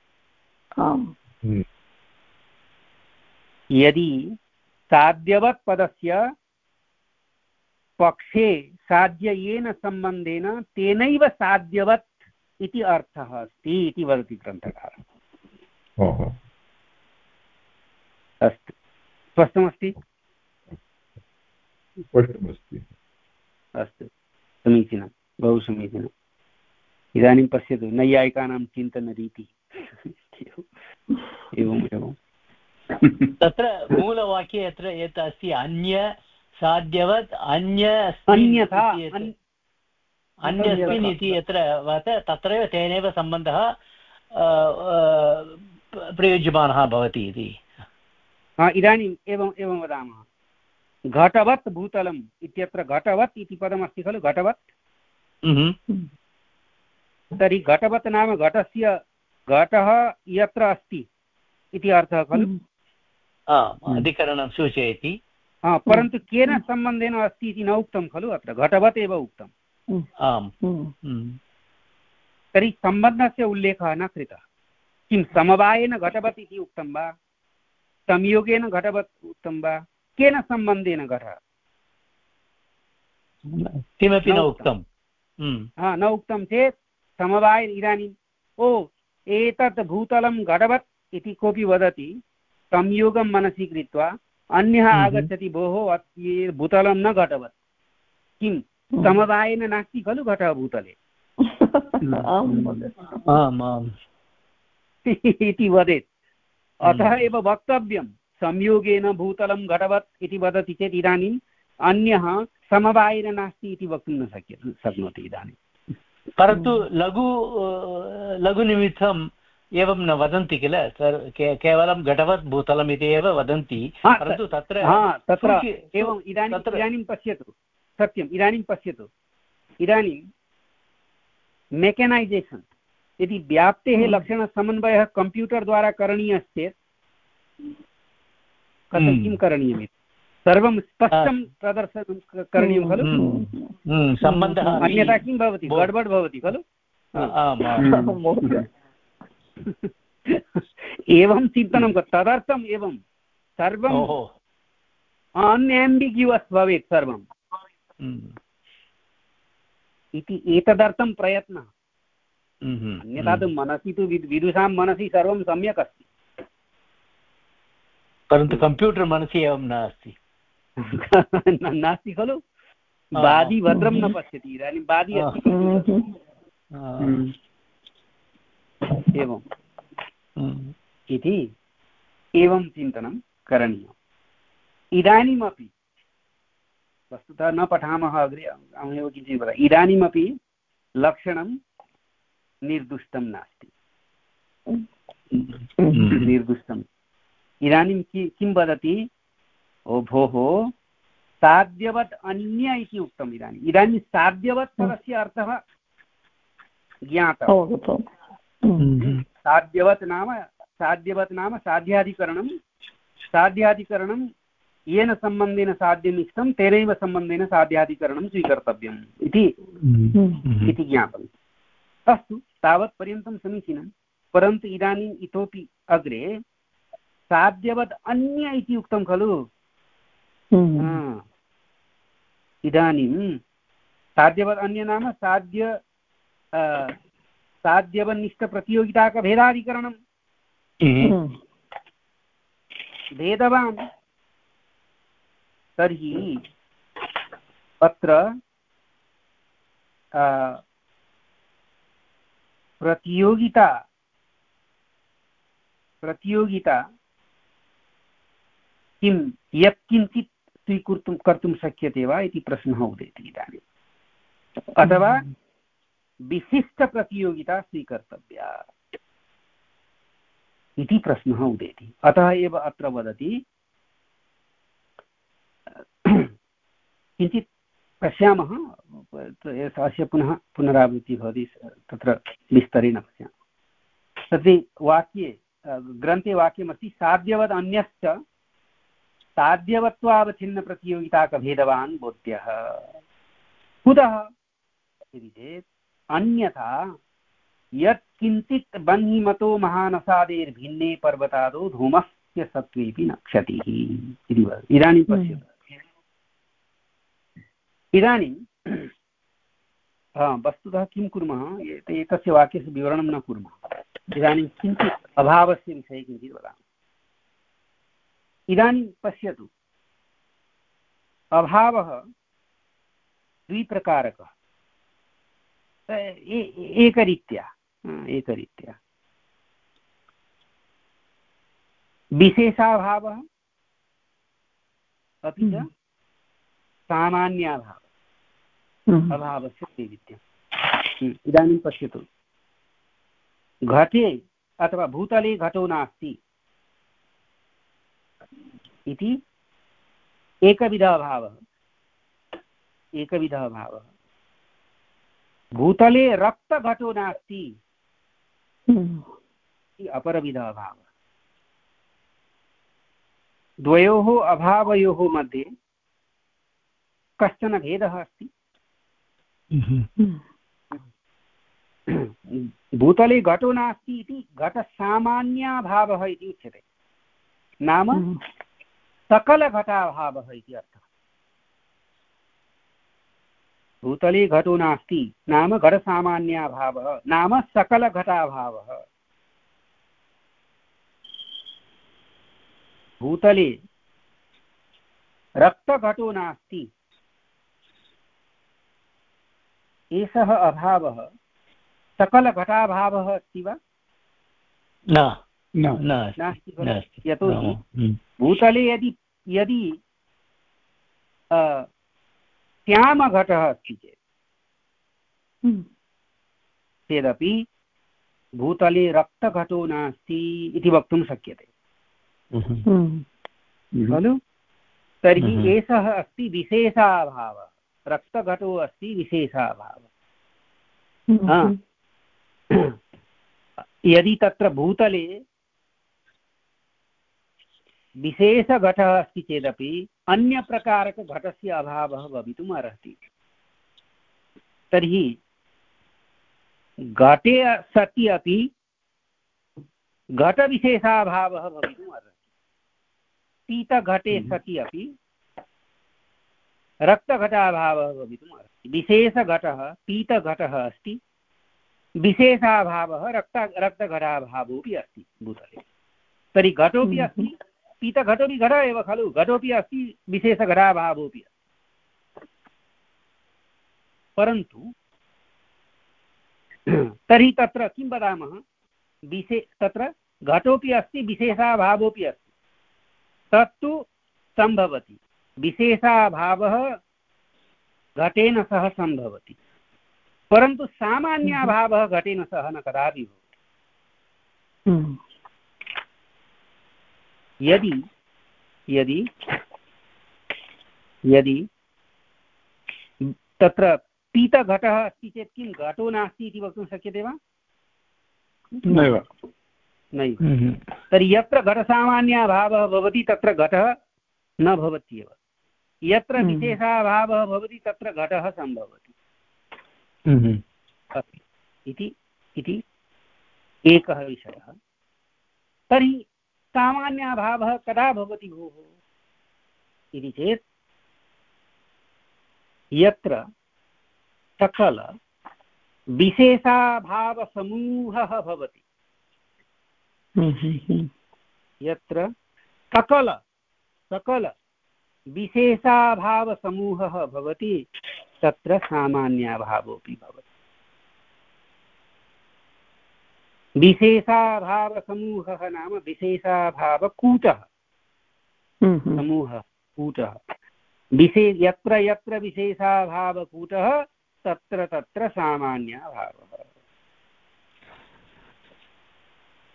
यदि साध्यवत् पदस्य पक्षे साध्ययेन सम्बन्धेन तेनैव साध्यवत् इति अर्थः अस्ति इति वदति ग्रन्थकारः। अस्तु, स्पष्टमस्ति? स्पष्टमस्ति। अस्तु, समीचीनं, बहु समीचीनम्। इदानीं पश्यतु नैयायिकानां चिन्तनरीतिः। एवम् एवं तत्र मूलवाक्ये यत्र यत् अस्ति अन्य साध्यवत् अन्य अन्यथा अन्यस्मिन् इति यत्र तत्रैव तेनैव सम्बन्धः प्रयुज्यमानः भवति इति। इदानीम् एवम् एवं वदामः, घटवत् भूतलम् इत्यत्र घटवत् इति पदमस्ति खलु, घटवत्। तर्हि घटवत् नाम घटस्य घटः यत्र अस्ति इति अर्थः खलु। अधिकरणं सूचयति। परन्तु केन सम्बन्धेन अस्ति इति न उक्तं खलु, अत्र घटवत् एव उक्तम्। आम्। तर्हि सम्बन्धस्य उल्लेखः न कृतः। किं समवायेन घटवत् इति उक्तं वा, संयोगेन घटवत् उक्तं वा, केन सम्बन्धेन घटः? किमपि न उक्तं। न उक्तं चेत् समवाय, इदानीम् ओ एतत् भूतलं घटवत् इति कोऽपि वदति, संयोगं मनसि कृत्वा अन्यः आगच्छति, भोः भूतलं न घटवत्, किं समवायेन नास्ति खलु घटः भूतले इति वदेत्। अतः एव वक्तव्यं संयोगेन भूतलं घटवत् इति वदति चेत् इदानीम् अन्यः समवायेन नास्ति इति वक्तुं न शक्यते शक्नोति इदानीं। परन्तु लघु लघुनिमित्तम् एवं न वदन्ति किल, केवलं घटवत् भूतलम् इति एव वदन्ति। परन्तु तत्र तत्र एवम् इदानीम् इदानीं पश्यतु, सत्यम्, इदानीं पश्यतु, इदानीं मेकेनैजेशन् यदि व्याप्तेः लक्षणसमन्वयः कम्प्यूटर् द्वारा करणीयश्चेत् कथं किं करणीयम्? सर्वं स्पष्टं प्रदर्शनं करणीयं खलु, सम्बन्धः, अन्यथा किं भवति, गडबड् भवति खलु। एवं चिन्तनं तदर्थम् एवं सर्वम् अनएम्बिग्युअस् भवेत् सर्वम् इति एतदर्थं प्रयत्नः। अन्यथा तु मनसि तु विदुषां मनसि सर्वं सम्यक् अस्ति, परन्तु कम्प्यूटर् मनसि एवं नास्ति नास्ति खलु। बादी भद्रं न पश्यति, इदानीं बादी अस्ति एवम् इति एवं चिन्तनं करणीयम्। इदानीमपि वस्तुतः न पठामः अग्रे, अहमेव किञ्चित् वदामि। इदानीमपि लक्षणं निर्दुष्टं नास्ति, निर्दुष्टम्। इदानीं कि किं वदति, ओ भोः साध्यवत् अन्य इति उक्तम्। इदानीम् इदानीं साध्यवत् पदस्य अर्थः ज्ञातः। साध्यवत् नाम साध्यवत् नाम साध्याधिकरणं, साध्याधिकरणं येन सम्बन्धेन साध्यम् इष्टं तेनैव सम्बन्धेन साध्याधिकरणं स्वीकर्तव्यम् इति इति ज्ञातम्। अस्तु, तावत्पर्यन्तं समीचीनं। परन्तु इदानीम् इतोपि अग्रे साध्यवत् अन्य इति उक्तं खलु। इदानीं साध्यवत् अन्य नाम साध्य साध्यवन्निष्ठप्रतियोगिताकभेदाधिकरणं भेदवान्। तर्हि अत्र प्रतियोगिता प्रतियोगिता किं यत्किञ्चित् स्वीकर्तुं कर्तुं शक्यते वा इति प्रश्नः उदेति इदानीम्, अथवा विशिष्टप्रतियोगिता स्वीकर्तव्या इति प्रश्नः उदेति। अतः एव अत्र वदति किञ्चित् पश्यामः अस्य पुनः पुनरावृत्तिः भवति तत्र विस्तरेण पश्यामः। तर्हि वाक्ये ग्रन्थे वाक्यमस्ति साध्यवद् अन्यश्च साध्यवत्वावच्छिन्नप्रतियोगिताकभेदवान् बोध्यः। कुतः इति चेत् अन्यथा यत् किञ्चित् बह्निमतो महानसादेर्भिन्ने पर्वतादौ धूमस्य सत्त्वेऽपि न क्षतिः इति वदति। इदानीं पश्यतु, इदानीं वस्तुतः किं कुर्मः, एतस्य वाक्यस्य विवरणं न कुर्मः। इदानीं किञ्चित् अभावस्य विषये किञ्चित् वदामः। इदानीं पश्यतु, अभावः द्विप्रकारकः। एकरीत्या एकरीत्या विशेषाभावः अपि च सामान्याभावः अभावस्य वैविध्यम्। इदानीं पश्यतु, घटे अथवा भूतले घटो नास्ति इति एकविधः अभावः एकविधः अभावः। भूतले रक्तघटो नास्ति इति अपरविधः अभावः। द्वयोः अभावयोः मध्ये कश्चन भेदः अस्ति। भूतले घटो नास्ति इति घटसामान्याभावः इति उच्यते, नाम सकलघटाभावः इति अर्थः। भूतले घटो नास्ति नाम घटसामान्याभावः नाम सकलघटाभावः। भूतले रक्तघटो नास्ति एषः अभावः सकलघटाभावः अस्ति वा? नास्ति। यतोहि भूतले यदि यदि श्यामघटः अस्ति चेत् चेदपि भूतले रक्तघटो नास्ति इति वक्तुं शक्यते खलु। तर्हि एषः अस्ति विशेषाभावः, रक्तघटो अस्ति विशेषाभावः। यदि तत्र भूतले विशेषघटः अस्ति चेदपि अन्यप्रकारकघटस्य अभावः भवितुम् अर्हति। तर्हि घटे सति अपि घटविशेषाभावः भवितुम् अर्हति। पीतघटे सति अपि रक्तघटाभावः भवितुम् अर्हति। विशेषघटः पीतघटः अस्ति, विशेषाभावः रक्त रक्तघटाभावोऽपि अस्ति भूतले। तर्हि घटोऽपि अस्ति, पीतघटोऽपि घट एव खलु, घटोऽपि अस्ति, विशेषघटाभावोऽपि अस्ति। परन्तु तर्हि तत्र किं वदामः, विशे तत्र घटोऽपि अस्ति विशेषाभावोऽपि अस्ति, तत्तु सम्भवति। विशेषाभावः घटेन सह सम्भवति, परन्तु सामान्याभावः घटेन सह न कदापि भवति। यदि यदि यदि तत्र पीतघटः अस्ति चेत् किं घटो नास्ति इति वक्तुं शक्यते वा? नैव नैव। तर्हि यत्र घटसामान्याभावः भवति तत्र घटः न भवत्येव, यत्र विशेषाभावः भवति तत्र घटः सम्भवति इति इति एकः विषयः। तर्हि सामान्याभावः कदा भवति भोः इति चेत् यत्र सकल विशेषाभावसमूहः भवति, यत्र सकल सकल विशेषाभावसमूहः भवति तत्र सामान्याभावोऽपि भवति। विशेषाभावसमूहः नाम विशेषाभावकूटः समूहः कूटः। विशे यत्र यत्र विशेषाभावकूटः तत्र तत्र सामान्याभावः।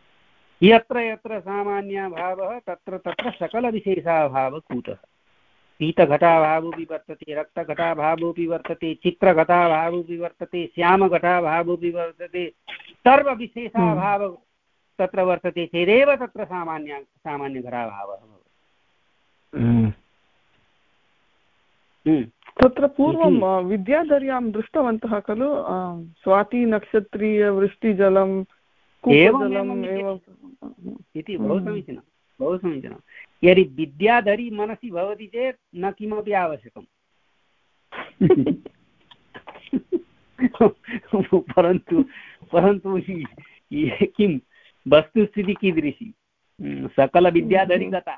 यत्र यत्र सामान्याभावः तत्र तत्र सकलविशेषाभावकूटः। पीतघटाभावोऽपि वर्तते, रक्तघटाभावोऽपि वर्तते, चित्रघटाभावोऽपि वर्तते, श्यामघटाभावोऽपि वर्तते, सर्वविशेषाभाव तत्र वर्तते चेदेव तत्र सामान्य सामान्यघटाभावः भवति। तत्र पूर्वं विद्याधर्यां दृष्टवन्तः खलु स्वातिनक्षत्रीयवृष्टिजलं कूपजलम् एव इति बहु समीचीनं बहु समीचीनं। यदि विद्याधरी मनसि भवति चेत् न किमपि आवश्यकम् परन्तु परन्तु किं वस्तुस्थितिः कीदृशी, सकलविद्याधरी गता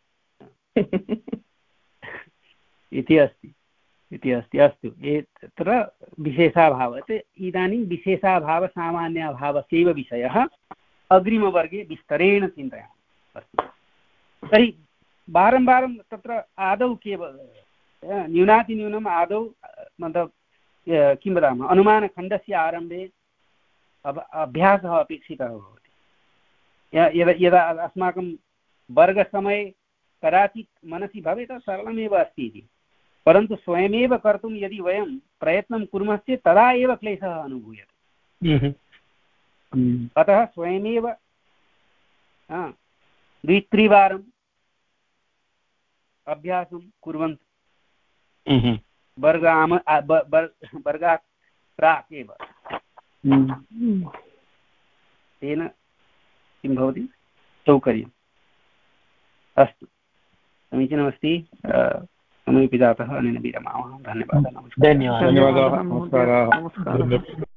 इति अस्ति इति अस्ति। अस्तु, एतत्र विशेषाभावः, इदानीं विशेषाभावसामान्याभावस्यैव विषयः अग्रिमवर्गे विस्तरेण चिन्तयामः। अस्तु, तर्हि वारं वारं तत्र आदौ केवल न्यूनातिन्यूनम् आदौ मतलब किं वदामः अनुमानखण्डस्य आरम्भे अभ्यासः अपेक्षितः भवति। यदा यदा अस्माकं वर्गसमये कदाचित् मनसि भवेत् सरलमेव अस्ति इति, परन्तु स्वयमेव कर्तुं यदि वयं प्रयत्नं कुर्मश्चेत् तदा एव क्लेशः अनुभूयते। अतः स्वयमेव द्वित्रिवारम् अभ्यासं कुर्वन्तु वर्गाम वर्गात् प्राक् एव, तेन किं भवति सौकर्यम्। अस्तु, समीचीनमस्ति। समयः जातः, अनेन विरमामः। धन्यवादः। धन्यवादः। नमस्कारः।